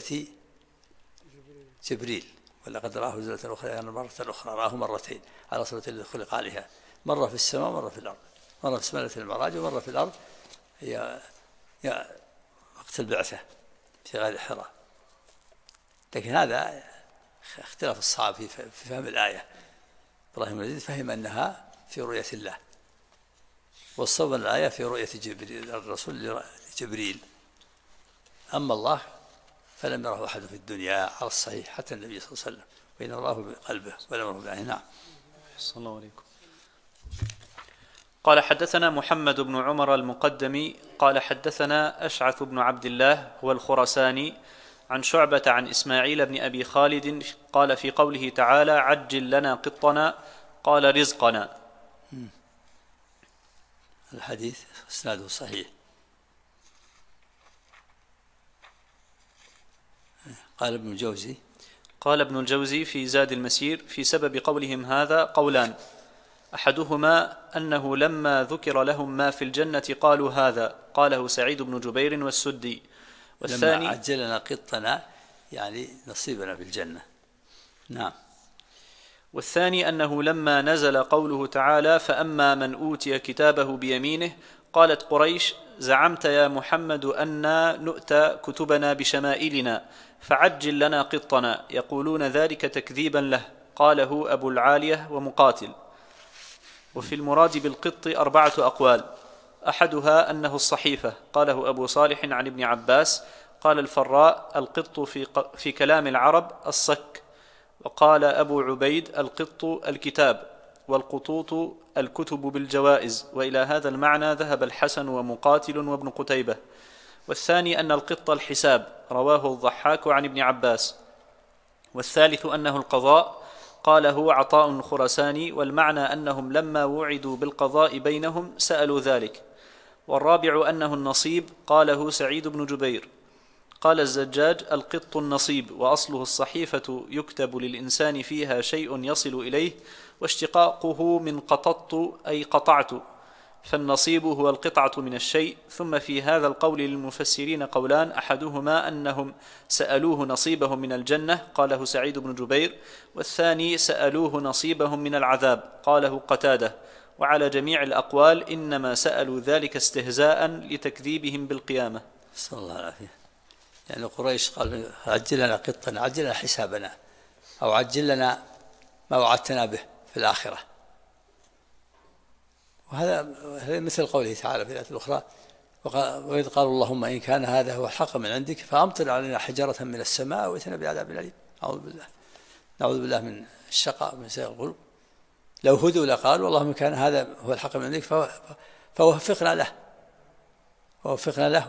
جبريل ولقد رآه نزلة أخرى، يعني مرة أخرى رآه مرتين على صورته التي خلق عليها، مرة في السماء ومرة في الأرض، مرة في سماء المعراج ومرة في الأرض هي وقت البعثة في غار حراء. لكن هذا اختلاف الصحابة في فهم الآية. إبراهيم بن يزيد فهم أنها في رؤية الله، والصواب أن الآية في رؤية جبريل الرسول لجبريل، أما الله فلم يره أحد في الدنيا على الصحيح حتى النبي صلى الله عليه وسلم، وإنه رآه بقلبه ولم يره بعينه. نعم. صلى الله عليكم. قال حدثنا محمد بن عمر المقدمي قال حدثنا أشعث بن عبد الله هو الخرساني عن شعبة عن إسماعيل بن أبي خالد قال في قوله تعالى عجل لنا قطنا قال رزقنا. الحديث إسناده صحيح. قال ابن الجوزي في زاد المسير في سبب قولهم هذا قولان، أحدهما أنه لما ذكر لهم ما في الجنة قالوا هذا، قاله سعيد بن جبير والسدي. والثاني لما عجلنا قطنا يعني نصيبنا في الجنة. نعم. والثاني أنه لما نزل قوله تعالى فأما من أوتي كتابه بيمينه قالت قريش زعمت يا محمد أنا نؤتى كتبنا بشمائلنا فعجل لنا قطنا، يقولون ذلك تكذيبا له، قاله أبو العالية ومقاتل. وفي المراد بالقط 4 أقوال، أحدها أنه الصحيفة، قاله أبو صالح عن ابن عباس، قال الفراء القط في كلام العرب الصك، وقال أبو عبيد القط الكتاب، والقطوط الكتب بالجوائز، وإلى هذا المعنى ذهب الحسن ومقاتل وابن قتيبة. والثاني أن القط الحساب، رواه الضحاك عن ابن عباس. والثالث أنه القضاء، قاله عطاء خرساني، والمعنى أنهم لما وعدوا بالقضاء بينهم سألوا ذلك. والرابع أنه النصيب، قاله سعيد بن جبير. قال الزجاج: القط النصيب، وأصله الصحيفة يكتب للإنسان فيها شيء يصل إليه، واشتقاقه من قططت أي قطعت، فالنصيب هو القطعة من الشيء. ثم في هذا القول للمفسرين قولان: أحدهما أنهم سألوه نصيبهم من الجنة، قاله سعيد بن جبير، والثاني سألوه نصيبهم من العذاب، قاله قتادة. وعلى جميع الأقوال إنما سألوا ذلك استهزاء لتكذيبهم بالقيامة. صلى الله عليه. يعني قريش قال: عجل لنا قطنا، عجل لنا حسابنا، أو عجل لنا ما وعدتنا به في الآخرة. وهذا مثل قوله تعالى في الآية الأخرى: وإذ قالوا اللهم إن كان هذا هو الحق من عندك فأمطر علينا حجرة من السماء وائتنا بعذاب أليم. نعوذ بالله من الشقاء ومن سيء القلوب. لو هدوا لقالوا اللهم إن كان هذا هو الحق من عندك فوفقنا له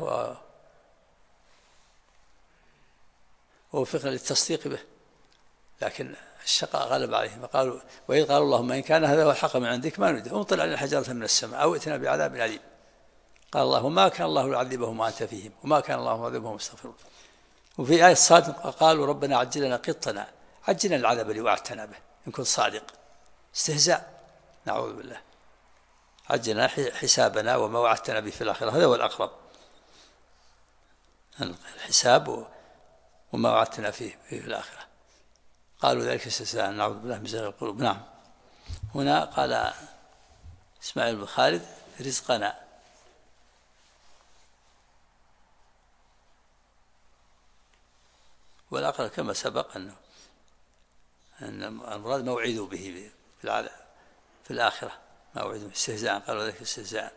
ووفقنا للتصديق به، لكن الشقاء غلب عليهم، فقالوا: وإذ قالوا اللهم إن كان هذا هو الحق من عندك ما نريد، امطر علينا حجرة من السماء أو ائتنا بعذاب أليم. قال الله: وما كان الله يعذبهم وأنت فيهم وما كان الله معذبهم يستغفرون. وفي آية صاد قالوا: ربنا عجل لنا قطنا، عجلنا العذاب اللي وعدتنا به إن كنت صادق. استهزاء، نعوذ بالله. عجلنا حسابنا وما وعدتنا به في الآخرة، هذا هو الأقرب، الحساب وما وعدتنا فيه في الآخرة. قالوا ذلك استهزاء، نعوذ بالله من زيغ القلوب. نعم. هنا قال إسماعيل بن خالد: رزقنا. والأقرب كما سبق أن المراد موعدوا به في الآخرة، موعدوا استهزاء، قالوا ذلك استهزاء.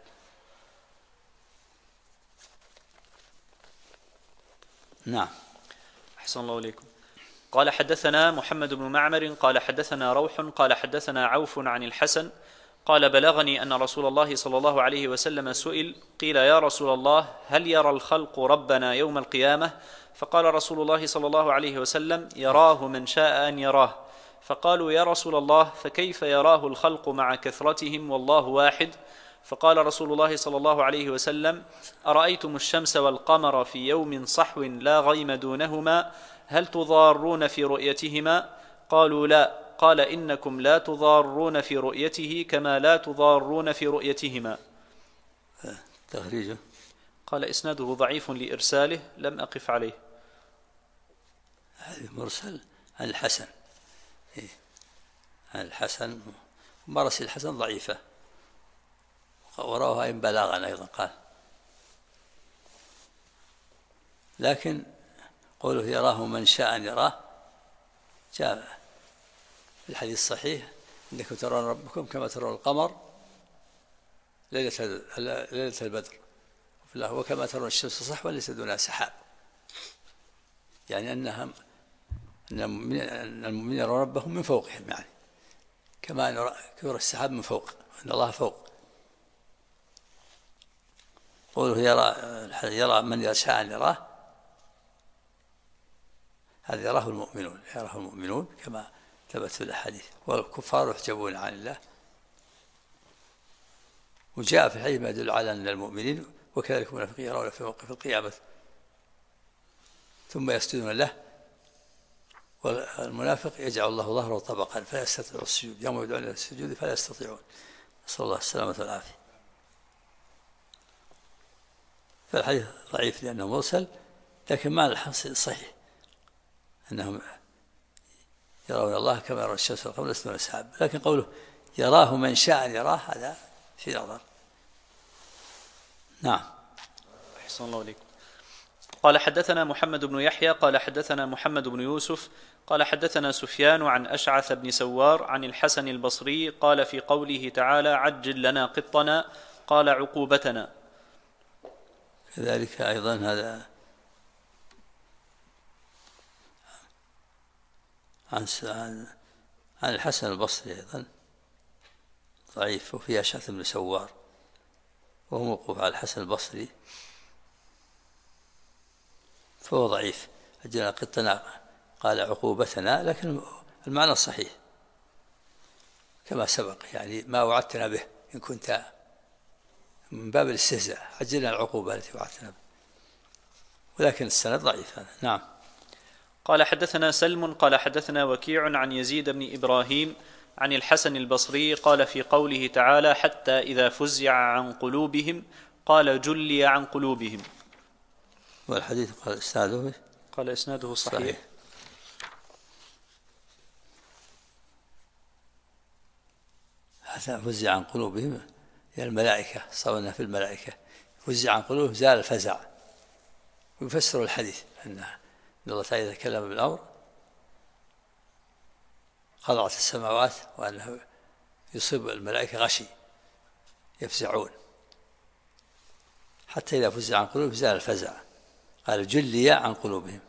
نعم. أحسن الله إليكم. قال حدثنا محمد بن معمر قال حدثنا روح قال حدثنا عوف عن الحسن قال: بلغني أن رسول الله صلى الله عليه وسلم سئل، قيل: يا رسول الله، هل يرى الخلق ربنا يوم القيامة؟ فقال رسول الله صلى الله عليه وسلم: يراه من شاء أن يراه. فقالوا: يا رسول الله، فكيف يراه الخلق مع كثرتهم والله واحد؟ فقال رسول الله صلى الله عليه وسلم: أرأيتم الشمس والقمر في يوم صحو لا غيم دونهما، هل تضارون في رؤيتهما؟ قالوا: لا. قال: إنكم لا تضارون في رؤيته كما لا تضارون في رؤيتهما. تخريجه قال: إسناده ضعيف لإرساله، لم أقف عليه. هذا مرسل عن الحسن، عن الحسن، مرسل الحسن ضعيفة، وراها إن بلاغا أيضا قال. لكن قوله يراه من شاء أن يراه جاء في الحديث الصحيح: إنكم ترون ربكم كما ترون القمر ليلة البدر، وكما ترون الشمس صحوا ليس دونها سحاب. يعني أن المؤمنين يرون ربهم من فوقهم، يعني كما يرى السحاب من فوق، أن الله فوق. قوله يرى من شاء أن يراه، هذا يراه المؤمنون كما ثبت في الأحاديث، والكفار يحجبون عن الله. وجاء في الحديث ما يدل على أن المؤمنين وكذلك المنافقين يرون في موقف القيامة ثم يسجدون له، والمنافق يجعل الله ظهره طبقا فلا يستطيع السجود، يوم يدعون إلى السجود فلا يستطيعون، نسأل الله السلامة والعافية. فالحديث ضعيف لأنه مرسل، لكن ما الحصل صحيح أنهم يرون الله كما يرون الشمس والقمر ليس دونها سحاب. لكن قوله يراه من شاء أن يراه هذا في نظر. نعم. أحسن الله عليكم. قال حدثنا محمد بن يحيى قال حدثنا محمد بن يوسف قال حدثنا سفيان عن أشعث بن سوار عن الحسن البصري قال في قوله تعالى: عجل لنا قطنا، قال: عقوبتنا. كذلك أيضا هذا عن الحسن البصري أيضا ضعيف، وفي أشعث بن سوار وهو موقوف على الحسن البصري فهو ضعيف. عجلنا قطنا قال عقوبتنا، لكن المعنى صحيح كما سبق، يعني ما وعدتنا به إن كنت من باب الاستهزاء، عجلنا العقوبة التي وعدتنا به. ولكن السند ضعيف هذا. نعم. قال حدثنا سلم قال حدثنا وكيع عن يزيد بن إبراهيم عن الحسن البصري قال في قوله تعالى حتى إذا فزع عن قلوبهم قال جلي عن قلوبهم. والحديث قال إسناده صحيح. حتى فزع عن قلوبهم يعني الملائكة، صورنا في الملائكة فزع عن قلوبهم زال الفزع. ويفسر الحديث أن الله تعالى إذا تكلم بالأمر خضعت السماوات، وأنه يصيب الملائكة غشي يفزعون. حتى إذا فزع عن قلوبهم زال الفزع، قال جلي عن قلوبهم.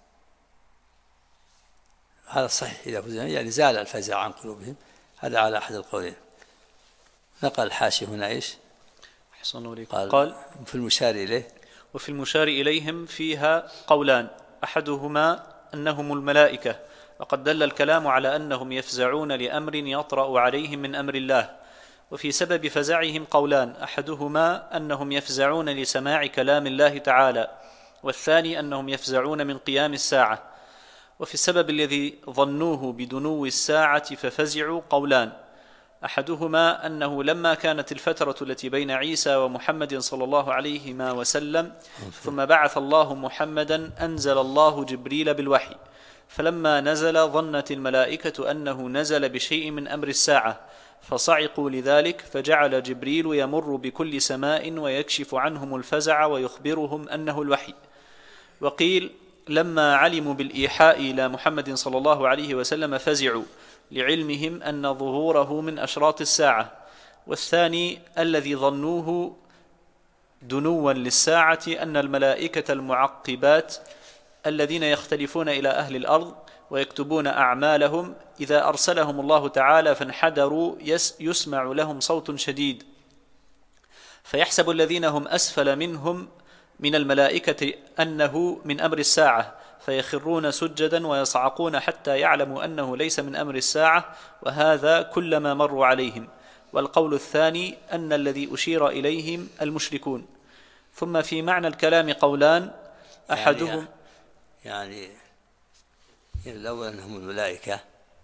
هذا الصحيح، إذا فزع يعني زال الفزع عن قلوبهم، هذا على أحد القولين. نقل الحاشي هنا إيش؟ قال في المشار إليه وفي المشار إليهم فيها قولان، أحدهما أنهم الملائكة، وقد دل الكلام على أنهم يفزعون لأمر يطرأ عليهم من أمر الله. وفي سبب فزعهم قولان، أحدهما أنهم يفزعون لسماع كلام الله تعالى، والثاني أنهم يفزعون من قيام الساعة. وفي السبب الذي ظنوه بدنو الساعة ففزعوا قولان، أحدهما أنه لما كانت الفترة التي بين عيسى ومحمد صلى الله عليه وسلم ثم بعث الله محمدا أنزل الله جبريل بالوحي، فلما نزل ظنت الملائكة أنه نزل بشيء من أمر الساعة فصعقوا لذلك، فجعل جبريل يمر بكل سماء ويكشف عنهم الفزع ويخبرهم أنه الوحي. وقيل لما علموا بالإيحاء إلى محمد صلى الله عليه وسلم فزعوا لعلمهم أن ظهوره من أشراط الساعة. والثاني الذي ظنوه دنوا للساعة أن الملائكة المعقبات الذين يختلفون إلى أهل الأرض ويكتبون أعمالهم إذا أرسلهم الله تعالى فانحدروا يسمع لهم صوت شديد، فيحسب الذين هم أسفل منهم من الملائكة أنه من أمر الساعة، فيخرون سجدا ويصعقون حتى يعلموا أنه ليس من أمر الساعة، وهذا كلما مروا عليهم. والقول الثاني أن الذي أشير إليهم المشركون. ثم في معنى الكلام قولان، أحدهم يعني الأول أنهم الملائكة،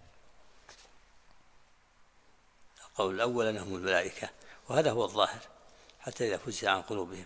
القول الأول أنهم الملائكة، وهذا هو الظاهر. حتى إذا فزع عن قلوبهم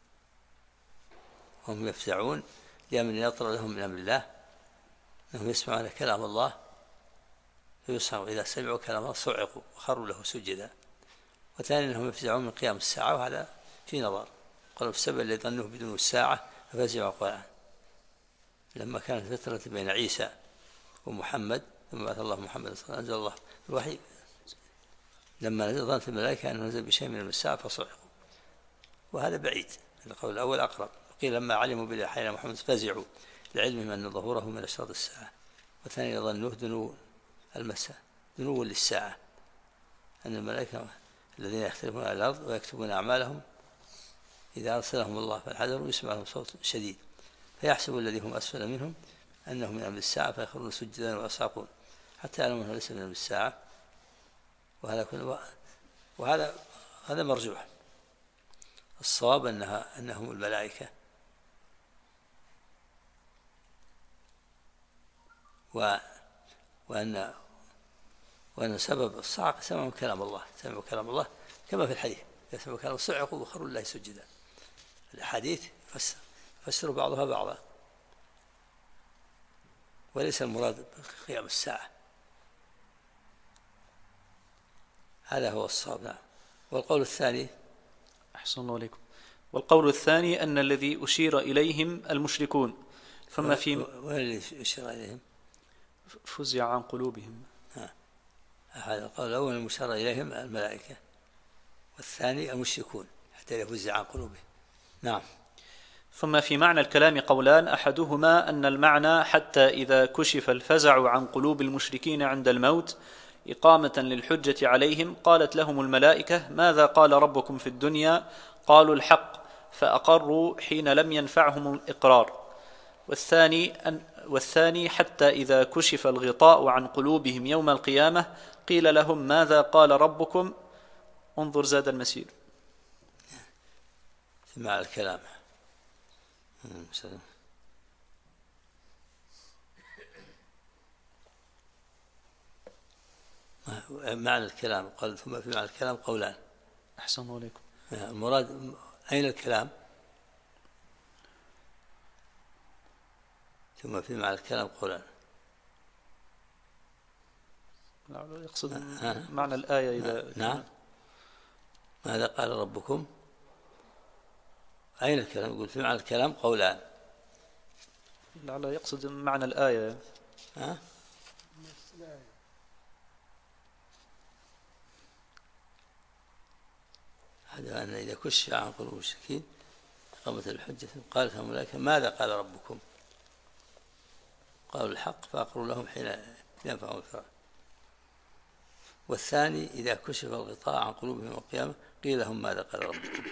هم يفزعون لأمر يطرأ لهم من أمر الله، أنهم يسمعون كلام الله فيصعقوا، إذا سمعوا كلام الله صعقوا وخروا له سجدا. وثاني أنهم يفزعون من قيام الساعة، وهذا في نظر. قالوا السبب الذي ظنوه بدون الساعة ففزعوا قولا. لما كانت فترة بين عيسى ومحمد ثم بعث الله محمد صلى الله عليه وسلم أنزل الله الوحي، لما ظنت الملائكة أنه نزل بشيء من الساعة فصعقوا، وهذا بعيد. القول الأول أقرب. قيل لما علموا بالإيحاء إلى محمد فزعوا لعلمهم أن ظهوره من أشراط الساعة. والثاني ظنوه دنو المساء، دنو للساعة، أن الملائكة الذين يختلفون على الأرض ويكتبون أعمالهم إذا أرسلهم الله فانحدروا يسمع لهم صوت شديد، فيحسب الذي هم أسفل منهم أنهم من أمر الساعة فيخرون سجدا ويصعقون حتى يعلموا أنه ليس من أمر الساعة. وهذا مرجوح. الصواب أنهم الملائكة، وأن سبب الصعق سمعوا كلام الله كما في الحديث، يسمعوا كلام صعقوا وخروا الله سجدا. الحديث فسروا بعضها بعضا، وليس المراد قيام الساعة. هذا هو الصواب. نعم. والقول الثاني أحسن الله عليكم. والقول الثاني أن الذي أشير إليهم المشركون. ثم في والذي أشير إليهم فزع عن قلوبهم. هذا القول الأول المشار إليهم الملائكة، والثاني المشركون حتى يفزع عن قلوبهم. نعم. ثم في معنى الكلام قولان، أحدهما أن المعنى حتى إذا كشف الفزع عن قلوب المشركين عند الموت إقامة للحجة عليهم قالت لهم الملائكة ماذا قال ربكم في الدنيا؟ قالوا الحق، فأقروا حين لم ينفعهم الإقرار. والثاني حتى إذا كشف الغطاء عن قلوبهم يوم القيامة قيل لهم ماذا قال ربكم؟ انظر زاد المسير. مع الكلام معنى الكلام، قال ثم في معنى الكلام قولان. أحسن الله عليكم. المراد أين الكلام؟ ثم في معنى الكلام قولان. يقصد معنى الآية إذا نعم. ماذا قال ربكم؟ أين الكلام؟ يقول في معنى الكلام قولان. لعل يقصد معنى الآية. هذا أن إذا كشف عن قلوب المشركين قامت الحجة قالت الملائكة ماذا قال ربكم؟ قالوا الحق فأقروا لهم حين ينفعهم الفرار. والثاني إذا كشف الغطاء عن قلوبهم يوم القيامة قيل لهم ماذا قال ربكم.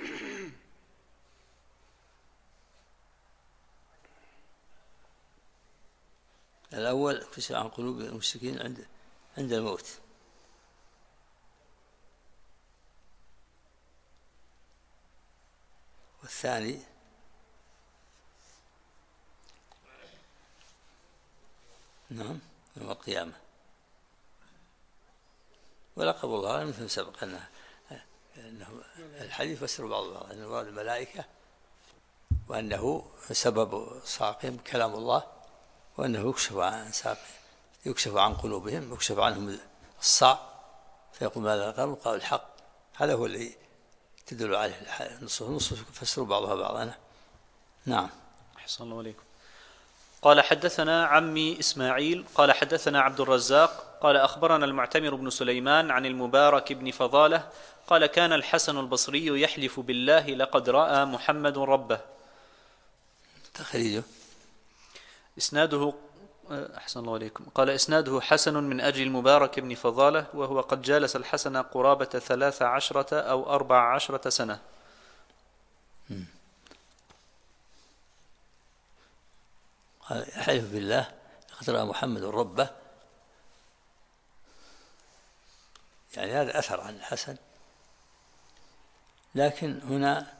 الأول كشف عن قلوب المشركين عند الموت، والثاني نعم يوم القيامة. ولقب الله مثل سبق أنه الحديث فسر بعض أن المراد الملائكة، وأنه سبب صاقهم كلام الله، وأنه يكشف عن قلوبهم، يكشف عنهم الصاع فيقول ماذا قالوا؟ قالوا الحق. هذا هو الذي تدل عليه النصوص فسروا بعضها بعضا. نعم. أحسن الله عليكم. قال حدثنا عمي إسماعيل قال حدثنا عبد الرزاق قال أخبرنا المعتمر بن سليمان عن المبارك بن فضالة قال كان الحسن البصري يحلف بالله لقد رأى محمد ربه. تخريجه إسناده أحسن الله عليكم. قال إسناده حسن من أجل المبارك بن فضالة، وهو قد جالس الحسن قرابة 13 أو 14 سنة. قال يحلف بالله لقد رأى محمد ربه، يعني هذا أثر عن الحسن، لكن هنا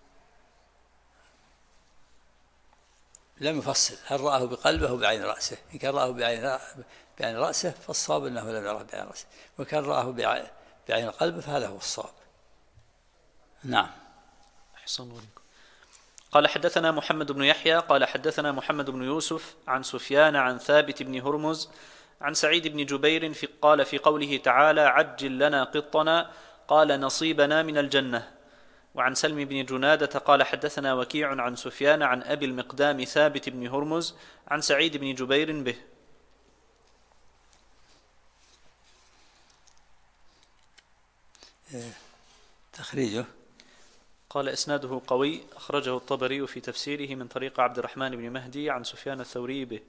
لم يفصل هل رآه بقلبه أو بعين رأسه. إن كان رآه بعين رأسه فالصواب أنه لم يراه بعين رأسه، وكان رآه بعين قلبه فهذا هو الصواب. نعم. أحسن الله عليكم. قال حدثنا محمد بن يحيى قال حدثنا محمد بن يوسف عن سفيان عن ثابت بن هرمز عن سعيد بن جبير قال في قوله تعالى عجل لنا قطنا قال نصيبنا من الجنة. وعن سلم بن جنادة قال حدثنا وكيع عن سفيان عن أبي المقدام ثابت بن هرمز عن سعيد بن جبير به. تخريجه قال إسناده قوي، أخرجه الطبري في تفسيره من طريق عبد الرحمن بن مهدي عن سفيان الثوري به.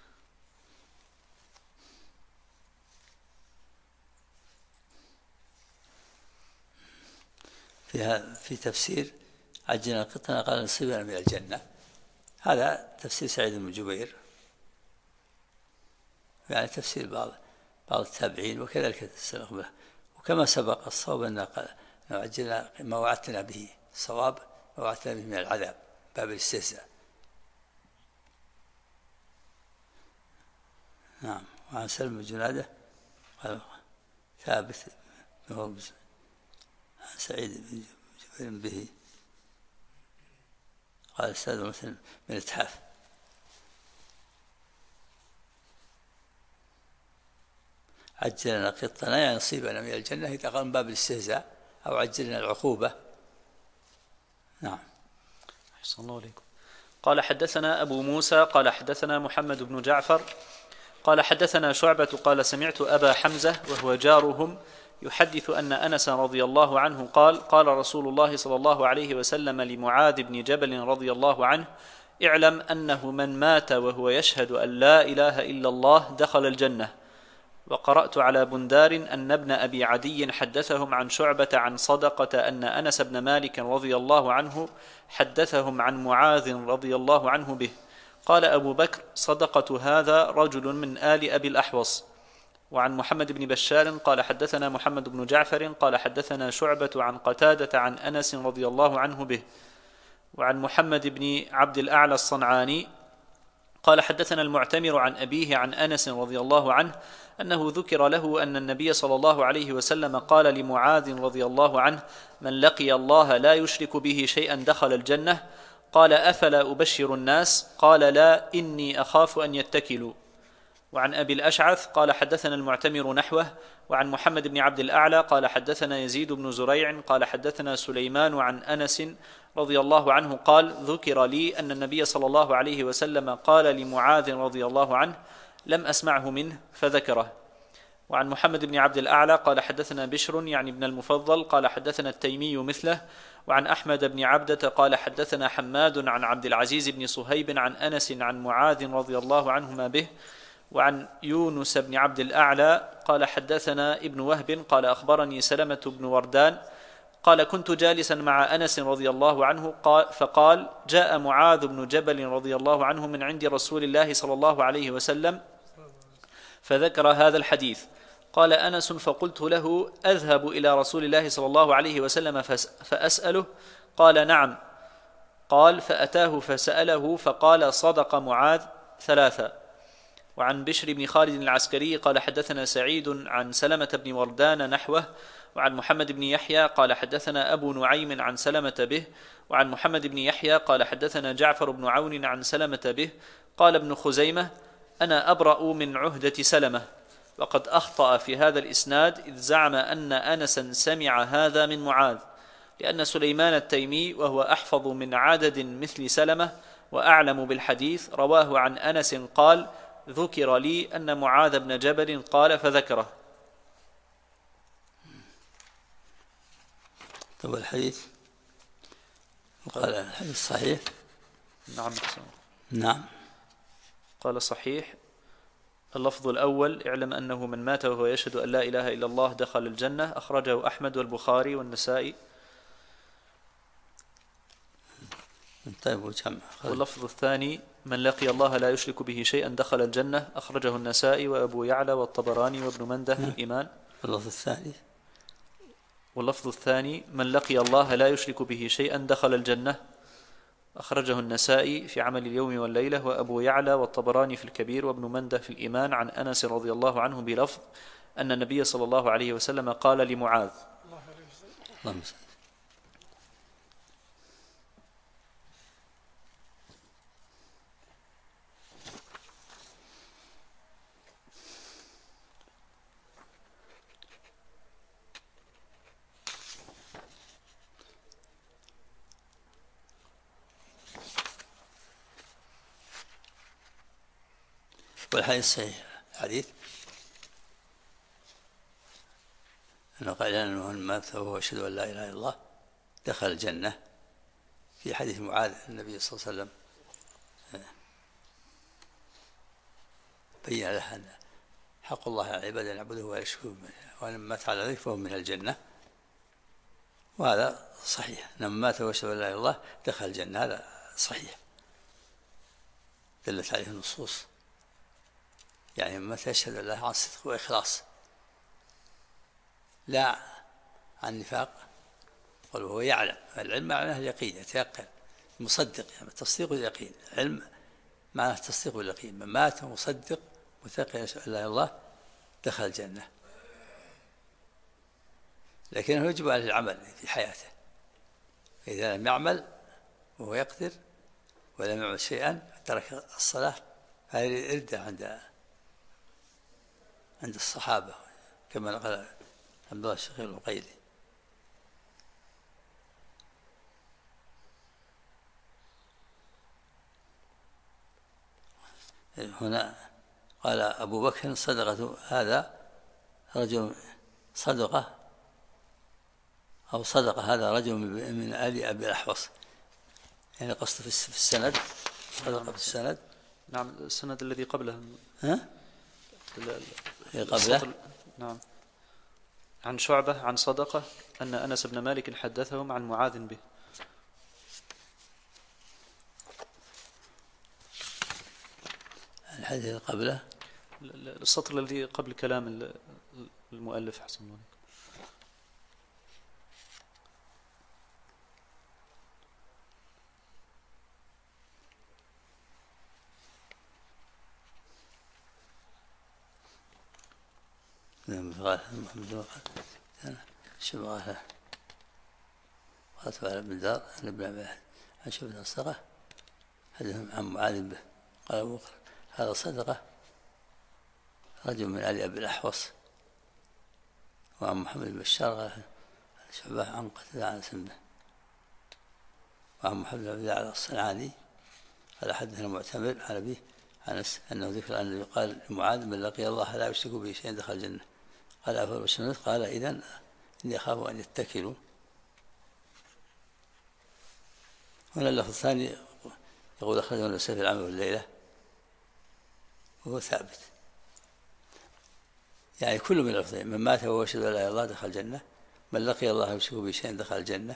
في تفسير عجلنا القطنا قال نصيبنا من الجنة، هذا تفسير سعيد بن جبير، يعني تفسير بعض التابعين، وكذلك السلف به. وكما سبق الصواب أن عجلنا ما وعدتنا به، الصواب ما وعدتنا به من العذاب، باب الاستهزاء. نعم. وعن سلم بن جنادة قال ثابت بن هرمز عن سعيد بن جبير به قال استاذ مثل من التحاف. عجلنا قطنا يعني نصيبنا من الجنة، إذا قال من باب الاستهزاء أو عجلنا العقوبة. نعم. أحسن الله عليكم. قال حدثنا أبو موسى قال حدثنا محمد بن جعفر قال حدثنا شعبة قال سمعت أبا حمزة وهو جارهم يحدث أن أنس رضي الله عنه قال قال رسول الله صلى الله عليه وسلم لمعاذ بن جبل رضي الله عنه اعلم أنه من مات وهو يشهد أن لا إله إلا الله دخل الجنة. وقرأت على بندار أن ابن أبي عدي حدثهم عن شعبة عن صدقة أن أنس بن مالك رضي الله عنه حدثهم عن معاذ رضي الله عنه به. قال أبو بكر صدقة هذا رجل من آل أبي الأحوص. وعن محمد بن بشار قال حدثنا محمد بن جعفر قال حدثنا شعبة عن قتادة عن أنس رضي الله عنه به. وعن محمد بن عبد الأعلى الصنعاني قال حدثنا المعتمر عن أبيه عن أنس رضي الله عنه أنه ذكر له أن النبي صلى الله عليه وسلم قال لمعاذ رضي الله عنه: من لقي الله لا يشرك به شيئا دخل الجنة. قال: أفلا أبشر الناس؟ قال: لا، إني أخاف أن يتكلوا. وعن أبي الأشعث قال حدثنا المعتمر نحوه. وعن محمد بن عبد الأعلى قال حدثنا يزيد بن زريع قال حدثنا سليمان عن أنس رضي الله عنه قال: ذكر لي أن النبي صلى الله عليه وسلم قال لمعاذ رضي الله عنه، لم أسمعه منه فذكره. وعن محمد بن عبد الأعلى قال حدثنا بشر يعني ابن المفضل قال حدثنا التيمي مثله. وعن أحمد بن عبدة قال حدثنا حماد عن عبد العزيز بن صهيب عن أنس عن معاذ رضي الله عنهما به. وعن يونس بن عبد الأعلى قال حدثنا ابن وهب قال أخبرني سلمة بن وردان قال: كنت جالسا مع أنس رضي الله عنه فقال: جاء معاذ بن جبل رضي الله عنه من عند رسول الله صلى الله عليه وسلم فذكر هذا الحديث. قال أنس: فقلت له: أذهب إلى رسول الله صلى الله عليه وسلم فأسأله؟ قال: نعم. قال: فأتاه فسأله فقال: صدق معاذ ثلاثة. وعن بشر بن خالد العسكري قال حدثنا سعيد عن سلمة بن وردان نحوه. وعن محمد بن يحيى قال حدثنا أبو نعيم عن سلمة به. وعن محمد بن يحيى قال حدثنا جعفر بن عون عن سلمة به. قال ابن خزيمة: أنا أبرأ من عهدة سلمة. وقد أخطأ في هذا الإسناد إذ زعم أن أنسا سمع هذا من معاذ، لأن سليمان التيمي وهو أحفظ من عدد مثل سلمة وأعلم بالحديث رواه عن أنس قال: ذكر لي أن معاذ بن جبل قال فذكره. طب الحديث قال الحديث صحيح. نعم. قال صحيح. اللفظ الأول: اعلم أنه من مات وهو يشهد أن لا إله إلا الله دخل الجنة. أخرجه أحمد والبخاري والنسائي. طيب وجمع. واللفظ الثاني: من لقي الله لا يشرك به شيئا دخل الجنة. أخرجه النسائي وأبو يعلى والطبراني وابن منده في الإيمان. اللفظ الثاني: واللفظ الثاني: من لقي الله لا يشرك به شيئا دخل الجنة. أخرجه النسائي في عمل اليوم والليلة وأبو يعلى والطبراني في الكبير وابن منده في الإيمان عن أنس رضي الله عنه بلفظ أن النبي صلى الله عليه وسلم قال لمعاذ. اللهم صل. والحديث صحيح. الحديث أنه قال أنه من مات وهو يشهد أن لا إله إلا الله دخل الجنة. في حديث معاذ النبي صلى الله عليه وسلم بين له أن حق الله على العباد أن يعبده ويشكره، وأن مات على ذلك فهو من الجنة. وهذا صحيح، من مات وهو يشهد أن لا إله إلا الله دخل الجنة، هذا صحيح دلت عليه النصوص. يعني متى يشهد الله عن صدق وإخلاص لا عن نفاق، وهو يعلم. العلم معناه اليقين، يتيقن، مصدق، يعني التصديق واليقين. العلم معناه التصديق واليقين. من مات مصدق متيقن يشهد أن لا إله إلا الله دخل الجنة، لكنه يجب عليه العمل في حياته. إذا لم يعمل وهو يقدر ولم يعمل شيئا ترك الصلاة، هذه ردة عند الصحابة كما قال عبد الله الشقيق العقيلي. هنا قال أبو بكر: صدقة هذا رجل صدقة أو صدقة هذا رجل من آل أبي الأحوص، يعني قصد في السند، صدقة في السند. نعم، السند الذي قبله. ها؟ قبله. نعم. عن شعبة عن صدقة أن أنس بن مالك حدثهم عن معاذ به. الحديث قبله السطر الذي قبل كلام المؤلف حسن الله. شبغة قالت على ابن دار عن ابن عباس عن شبه الصدقة حدثهم عن معاذ به قال أبو بكر هذا صدقة رجل من علي أبي الأحوص. وعن محمد بن بشار قال شعبة عن قتادة عن سنبه. وعن محمد بن عبد الصنعاني قال حدثنا معتمر عن أبيه عن أنس أنه ذكر أنه يقال لمعاذ من لقي الله لا يشرك به شيئا دخل الجنة. قال أفضل السنة قال إذن إني أخاف أن يتكلوا. هنا اللفظ الثاني يقول أخرجه النسائي في العمل والليلة وهو ثابت، يعني كل من اللفظين من مات وهو يشهد أن لا إله إلا الله دخل الجنة، من لقي الله لا يشرك به شيئا دخل الجنة.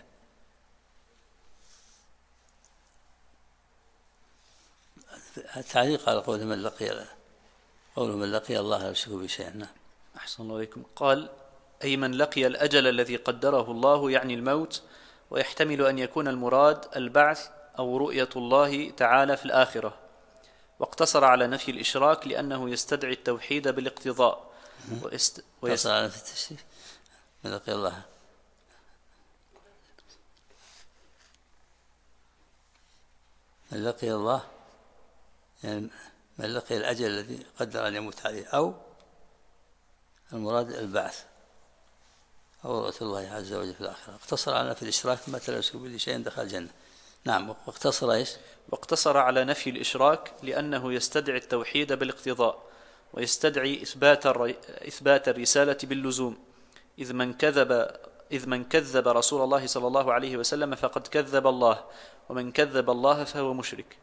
التعليق قال قوله من لقي الله لا يشرك به شيئا. أحسن الله إليكم. قال أي من لقي الأجل الذي قدره الله يعني الموت، ويحتمل أن يكون المراد البعث أو رؤية الله تعالى في الآخرة، واقتصر على نفي الإشراك لأنه يستدعي التوحيد بالاقتضاء اقتصر على نفي التشريك من لقي الله يعني من لقي الأجل الذي قدر أن يموت عليه، أو المراد البعث أو رؤية الله عز وجل في الآخرة. اقتصر على نفي الإشراك متى لا يشرك به شيئا دخل الجنة. نعم. واقتصر إيش؟ واقتصر على نفي الإشراك لأنه يستدعي التوحيد بالاقتضاء، ويستدعي إثبات الرسالة باللزوم، إذ من كذب رسول الله صلى الله عليه وسلم فقد كذب الله، ومن كذب الله فهو مشرك.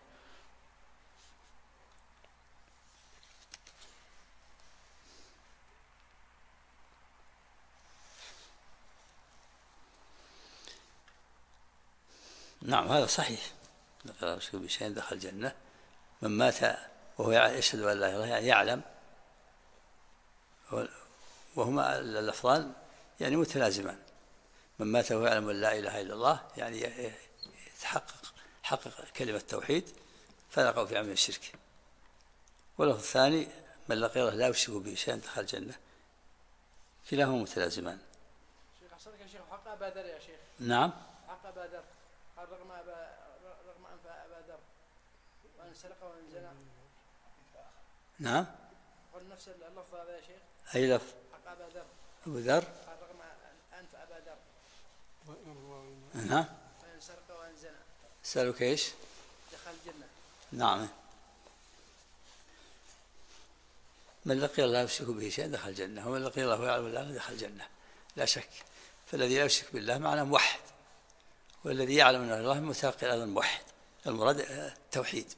نعم هذا صحيح. لا يشرك به شيئا دخل الجنة. من مات وهو يشهد أن لا إله إلا الله يعني يعلم، وهما اللفظان يعني متلازمان. من مات وهو يعلم أن لا إله إلا الله يعني حقق كلمة التوحيد فلا يقع في عمل الشرك. واللفظ الثاني من لقي الله لا يشرك به شيئا دخل الجنة. كلاهما متلازمان. شيخ أحسنك يا شيخ. حق أبا ذر يا شيخ. نعم. حق أبا ذر قال رغم أنف أبا ذر وأن سرق وأن زنى. نعم. قل نفس اللفظ هذا يا شيخ. أي لفظ؟ حق أبا ذر. أبو ذر. قال رغم أنف أبا ذر. نعم. وأن سرق وأن زنى. سألوك إيش؟ دخل الجنة. نعم. من لقي الله لا يشرك به شيئا دخل الجنة، ومن لقي الله ويعلم الله دخل الجنة لا شك. فالذي لا يشرك بالله معناه موحد، والذي يعلم أن الله متلقي أيضا موحد. المراد التوحيد.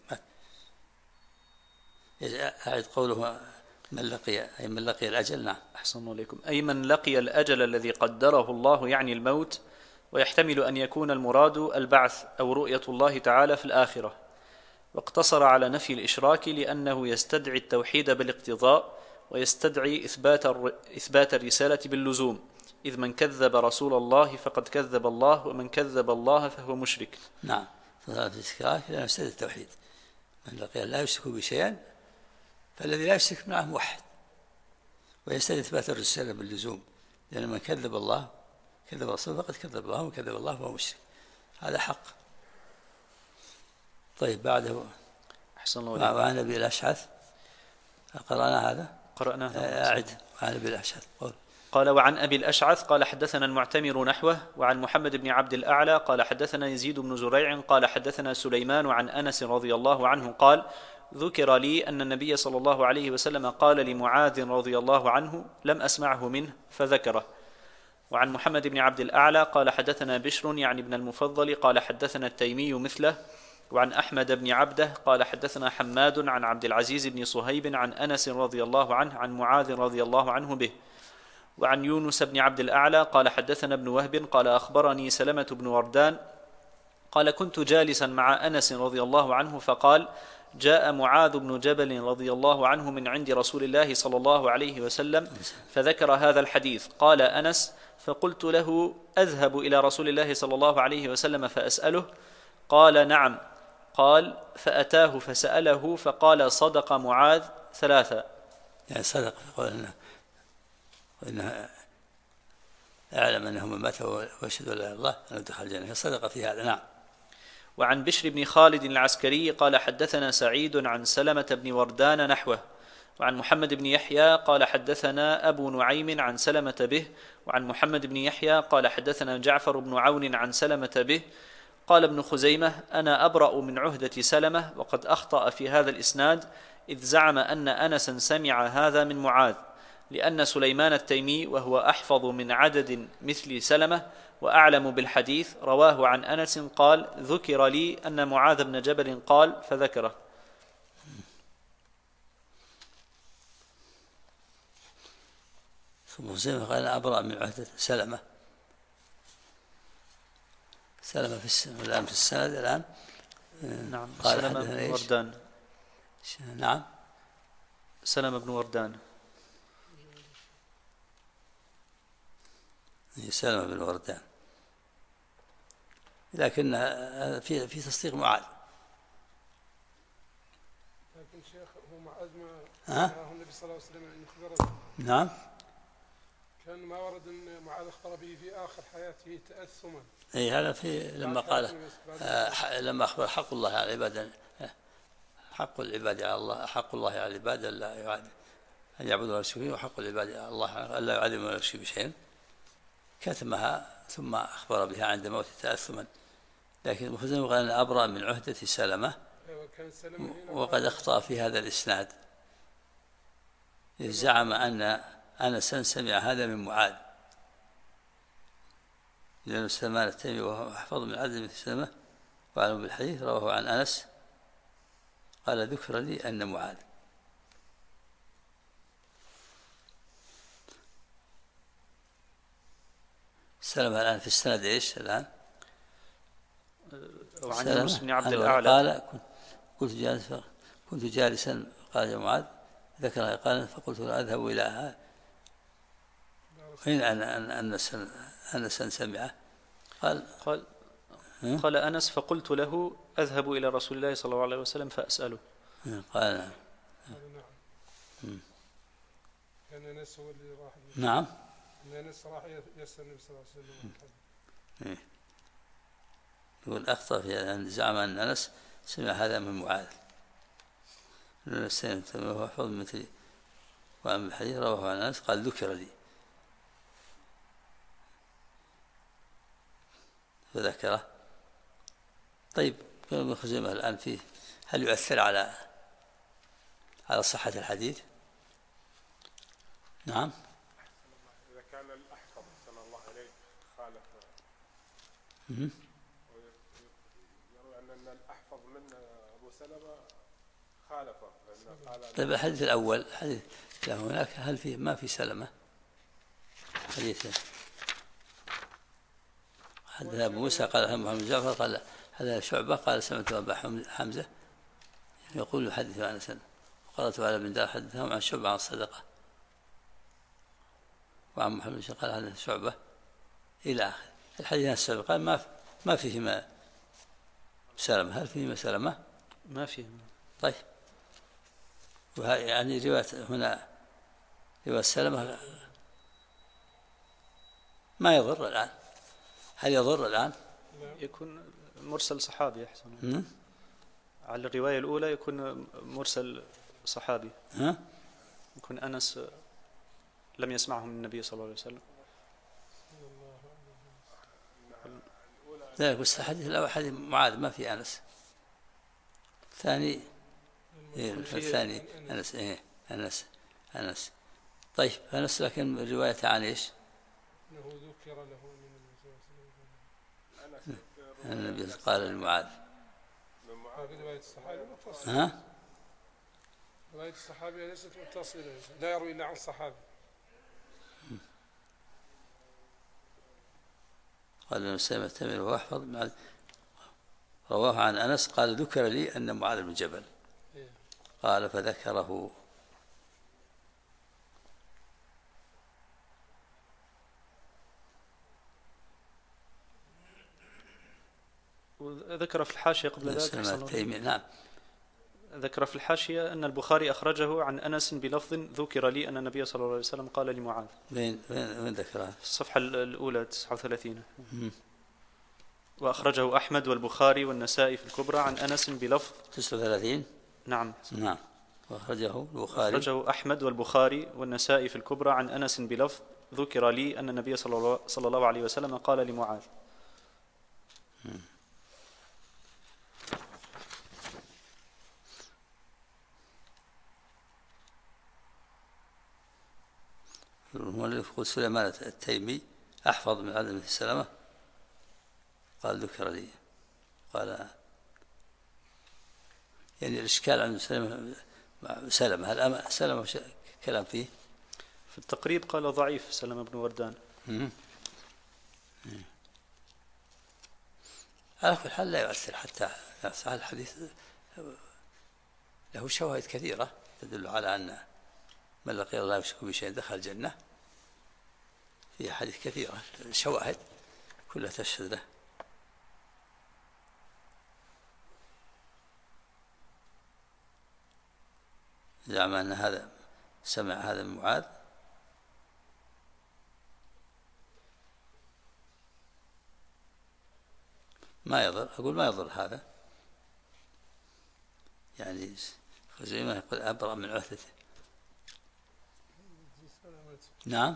أعد قوله من لقي الأجل. نعم. أحسن الله إليكم. أي من لقي الأجل الذي قدره الله يعني الموت، ويحتمل أن يكون المراد البعث أو رؤية الله تعالى في الآخرة. واقتصر على نفي الإشراك لأنه يستدعي التوحيد بالاقتضاء، ويستدعي إثبات الرسالة باللزوم، إذ من كذب رسول الله فقد كذب الله، ومن كذب الله فهو مشرك. نعم. فهذا في الإشراك لأنه يستدعي التوحيد. من لقي لا يشرك به شيئا فالذي لا يشرك معه موحد، ويستدعي إثبات الرسالة باللزوم، لأن من كذب الله كذب رسوله فقد كذب الله، ومن كذب الله فهو مشرك. هذا حق. طيب بعده. أحسن الله إليكم. وعن أبي الأشعث قرأنا هذا. قرأناه. أعد. وعن أبي الأشعث قال وعن أبي الأشعث قال حدثنا المعتمر نحوه. وعن محمد بن عبد الأعلى قال حدثنا يزيد بن زريع قال حدثنا سليمان عن أنس رضي الله عنه قال ذكر لي أن النبي صلى الله عليه وسلم قال لمعاذ رضي الله عنه لم أسمعه منه فذكره. وعن محمد بن عبد الأعلى قال حدثنا بشر يعني ابن المفضل قال حدثنا التيمي مثله. وعن أحمد بن عبده قال حدثنا حماد عن عبد العزيز بن صهيب عن أنس رضي الله عنه عن معاذ رضي الله عنه به. وعن يونس بن عبد الأعلى قال حدثنا ابن وهب قال أخبرني سلمة بن وردان قال كنت جالسا مع أنس رضي الله عنه فقال جاء معاذ بن جبل رضي الله عنه من عند رسول الله صلى الله عليه وسلم فذكر هذا الحديث. قال أنس فقلت له أذهب إلى رسول الله صلى الله عليه وسلم فأسأله؟ قال نعم. قال فأتاه فسأله فقال صدق معاذ ثلاثة. يعني صدق وإنها أعلم أنه من مات ويشهد أن لا إله إلا الله أنه دخل الجنة، صدق في هذا. نعم. وعن بشر بن خالد العسكري قال حدثنا سعيد عن سلمة بن وردان نحوه. وعن محمد بن يحيى قال حدثنا أبو نعيم عن سلمة به. وعن محمد بن يحيى قال حدثنا جعفر بن عون عن سلمة به. قال ابن خزيمة: أنا أبرأ من عهدة سلمة، وقد أخطأ في هذا الإسناد إذ زعم أن أنسا سمع هذا من معاذ، لأن سليمان التيمي وهو أحفظ من عدد مثل سلمة وأعلم بالحديث رواه عن أنس قال: ذكر لي أن معاذ بن جبل قال فذكره. ابن خزيمة قال: أبرأ من عهدة سلمة. سلمة الآن في السند الآن. نعم. قال سلمة بن وردان. نعم. سلمة بن وردان. سلمة بن وردان، لكن في تصديق معاذ. لكن شيخ هو معاذ ما النبي صلى الله عليه وسلم أن يخبره. نعم. كان ما ورد أن معاذ أخبر به في آخر حياته تأثما. أي هذا في لما قال لما أخبر حق الله على العباد، حق العباد على الله، حق الله على العباد أن يعبدوا ولا يشركوا به، وحق العباد على الله ألا يعذبوا ولا يشركوا بشيء، كتمها ثم أخبر بها عند موت تأثما. لكن ابن خزيمة قال: أنا أبرأ من عهدة سلمة، وقد أخطأ في هذا الإسناد إذ زعم أن أنسا سمع هذا من معاذ، لأن سلمان التيمي وهو أحفظ من عدد مثل سلمة وأعلم بالحديث رواه عن أنس قال: ذكر لي أن معاذ. سلمة الآن في السند إيش الآن؟ وعن يونس بن عبد الأعلى قال: كنت جالسا، قال يا معاذ، ذكر قال: فقلت له: أذهب إلى هذا. حين أنسا سمعه قال أنس: فقلت له: أذهب إلى رسول الله صلى الله عليه وسلم فأسأله. قال: نعم. كان أنس هو اللي راح. نعم. أنس راح يسأل النبي صلى الله عليه وسلم. يقول: أخطأ في أن زعم أن أنس سمع هذا من معاذ، لأن السنة وهو حفظ مثلي وعن الحديث رواه عن أنس قال: ذكر لي، فذكره. طيب، ابن خزيمة الآن فيه هل يؤثر على صحة الحديث؟ نعم. إذا كان الأحفظ صلى الله عليه خالف، يروي أن الأحفظ من أبو سلمة خالفه. طيب، الحديث الأول حديث له هناك، هل فيه ما في سلمة؟ حديث حدثنا أبو موسى قال محمد جعفر قال هذا شعبة قال: سمعت أبا حمزة يقول يحدث عن أنس، وقرأت على بن دار حدثهم عن شعبة عن الصدقة، وعن محمد قال هذا شعبة إلى آخر الحديث السابق. قال ما فيه سلمة. هل فيه سلمة؟ ما فيه. طيب، يعني رواية هنا رواية سلمة ما يضر الآن. هل يضر الآن؟ يكون مرسل صحابي أحسن. على الرواية الأولى يكون مرسل صحابي. يكون أنس لم يسمعه من النبي صلى الله عليه وسلم. ذلك بس الحديث الأول حديث معاذ ما في أنس. الثاني أنس. طيب، أنس لكن الرواية عن إيش؟ أنه ذكر له من النبي قال لمعاذ. رواية الصحابي متصلة. رواية الصحابي ليست متصلة، لا يروي إلا عن الصحابي. قال سلمة التيمي وهو أحفظ رواه عن أنس قال: ذكر لي أن معاذ بن جبل قال فذكره. وذكر في الحاشية قبل ذلك سلمة التيمي. نعم. ذكر في الحاشية أن البخاري أخرجه عن أنس بلفظ ذكر لي أن النبي صلى الله عليه وسلم قال لمعاذ. وين ذكرها؟ في الصفحة الأولى 39. وأخرجه أحمد والبخاري والنسائي في الكبرى عن أنس بلفظ 39. نعم. وأخرجه البخاري. أخرجه أحمد والبخاري والنسائي في الكبرى عن أنس بلفظ ذكر لي أن النبي صلى الله عليه وسلم قال لمعاذ. المؤلف يقول سليمان التيمي أحفظ من عدم السلامة، قال ذكر لي، قال يعني الإشكال عن سلمة، هل سلمة كلام فيه؟ في التقريب قال ضعيف سلمة بن وردان. على كل حال لا يؤثر، حتى صح الحديث له شواهد كثيرة تدل على أن من لقي الله يشرك بشيء دخل الجنة، في حديث كثيرة شواهد كلها تشهد له. زعم أن هذا سمع هذا من معاذ، ما يضر، أقول ما يضر هذا، يعني خزيمة يقول أبرأ من عهدته. نعم.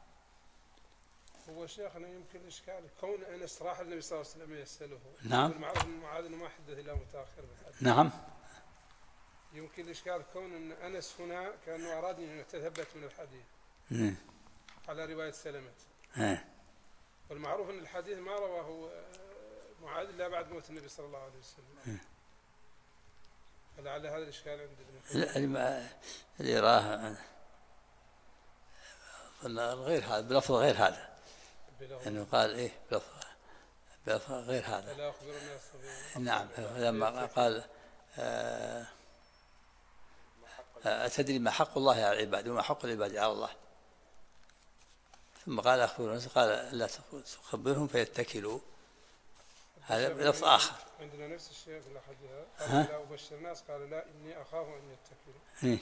هو شيخنا يمكن إشكال كون أنس راح النبي صلى الله عليه وسلم يسأله. نعم. المعروف أن معاذ ما حدث إلا متأخر بالحديث. نعم. يمكن الإشكال كون أن أنس هنا كأنه أراد أن يتثبت من الحديث على رواية سلمة. والمعروف أن الحديث ما رواه معاذ إلا بعد موت النبي صلى الله عليه وسلم. فلعل هذا الإشكال عندنا. اللي راه غير هذا، بلفظ غير هذا، انه قال ايه بلفظ غير هذا. لا أخبر الناس. نعم. لما قال أتدري ما حق الله على العباد وما حق العباد على الله، ثم قال أخبر الناس، قال لا تخبرهم فيتكلوا، هذا بلفظ آخر. عندنا نفس الشيء في الأحاديث، قال لا أبشر الناس، قال لا إني أخاف أن يتكلوا.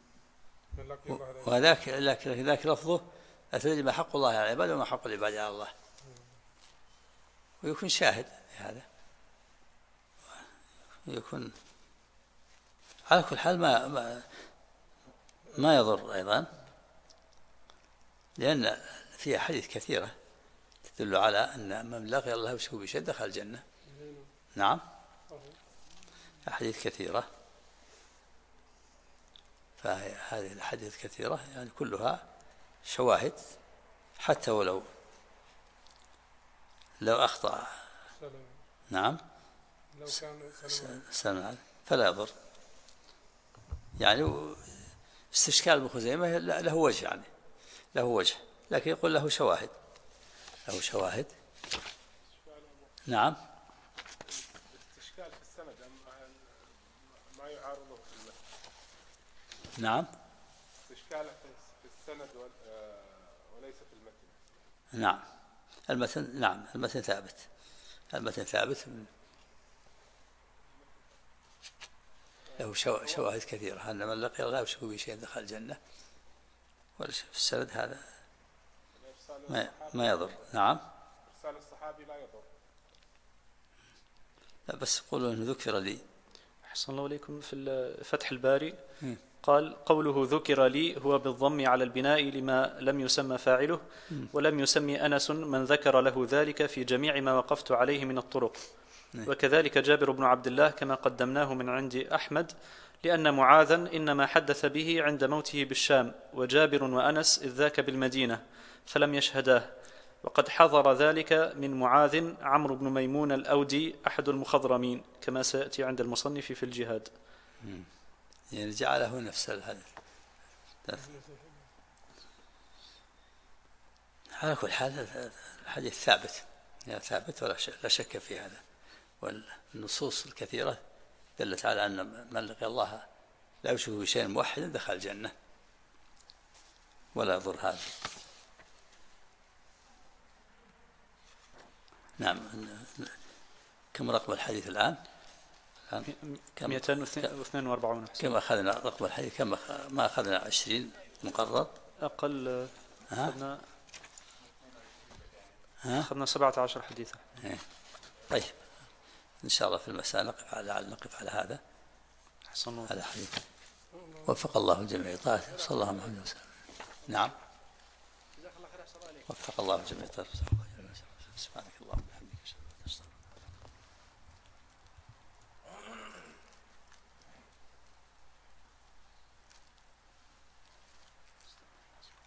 وذاك ذاك لفظه أتدري ما حق الله على العباد وما حق العباد على الله، ويكون شاهد هذا، يكون على كل حال ما يضر أيضا، لأن في أحاديث كثيرة تدل على أن من لقي الله يشرك بشيء دخل الجنة. نعم، أحاديث كثيرة، فهذه الأحاديث كثيرة يعني كلها شواهد، حتى ولو أخطأ. نعم. لو كان سلم فلا يضر، يعني استشكال ابن خزيمة له وجه، يعني له وجه، لكن يقول له شواهد. نعم. استشكال في السند ما يعارضه في المتن. نعم. استشكال في السند وليس في المتن. نعم. المتن ثابت، له شواهد كثيرة أن من لقي الله يشرك به شيئا دخل الجنة، وليس في السند هذا ما يضر. نعم. إرسال الصحابي لا يضر. لا، بس يقولون أنه ذكر لي. أحسن الله إليكم. في فتح الباري قال قوله ذكر لي هو بالضم على البناء لما لم يسمى فاعله، ولم يسمي أنس من ذكر له ذلك في جميع ما وقفت عليه من الطرق. وكذلك جابر بن عبد الله كما قدمناه من عند أحمد، لأن معاذا إنما حدث به عند موته بالشام، وجابر وأنس إذ ذاك بالمدينة فلم يشهداه. وقد حضر ذلك من معاذ عمرو بن ميمون الأودي أحد المخضرمين، كما سيأتي عند المصنف في الجهاد. يعني جعله نفس الحديث. على كل حال الحديث ثابت ولا شك في هذا، والنصوص الكثيرة دلت على أن من لقي الله لا يشرك بشيء موحدا دخل الجنة ولا يضر هذا. نعم. كم رقم الحديث الآن؟ كم 242. كم أخذنا رقم الحديث؟ كم ما أخذنا 20 مقرر؟ أقل. أخذنا 17 حديثا. طيب إن شاء الله في المساء نقف على هذا. أحسن هذا حديث وفق الله الجميع طاعته صلى الله عليه وسلم. نعم وفق الله الجميع طاعته. سبحانك اللهم.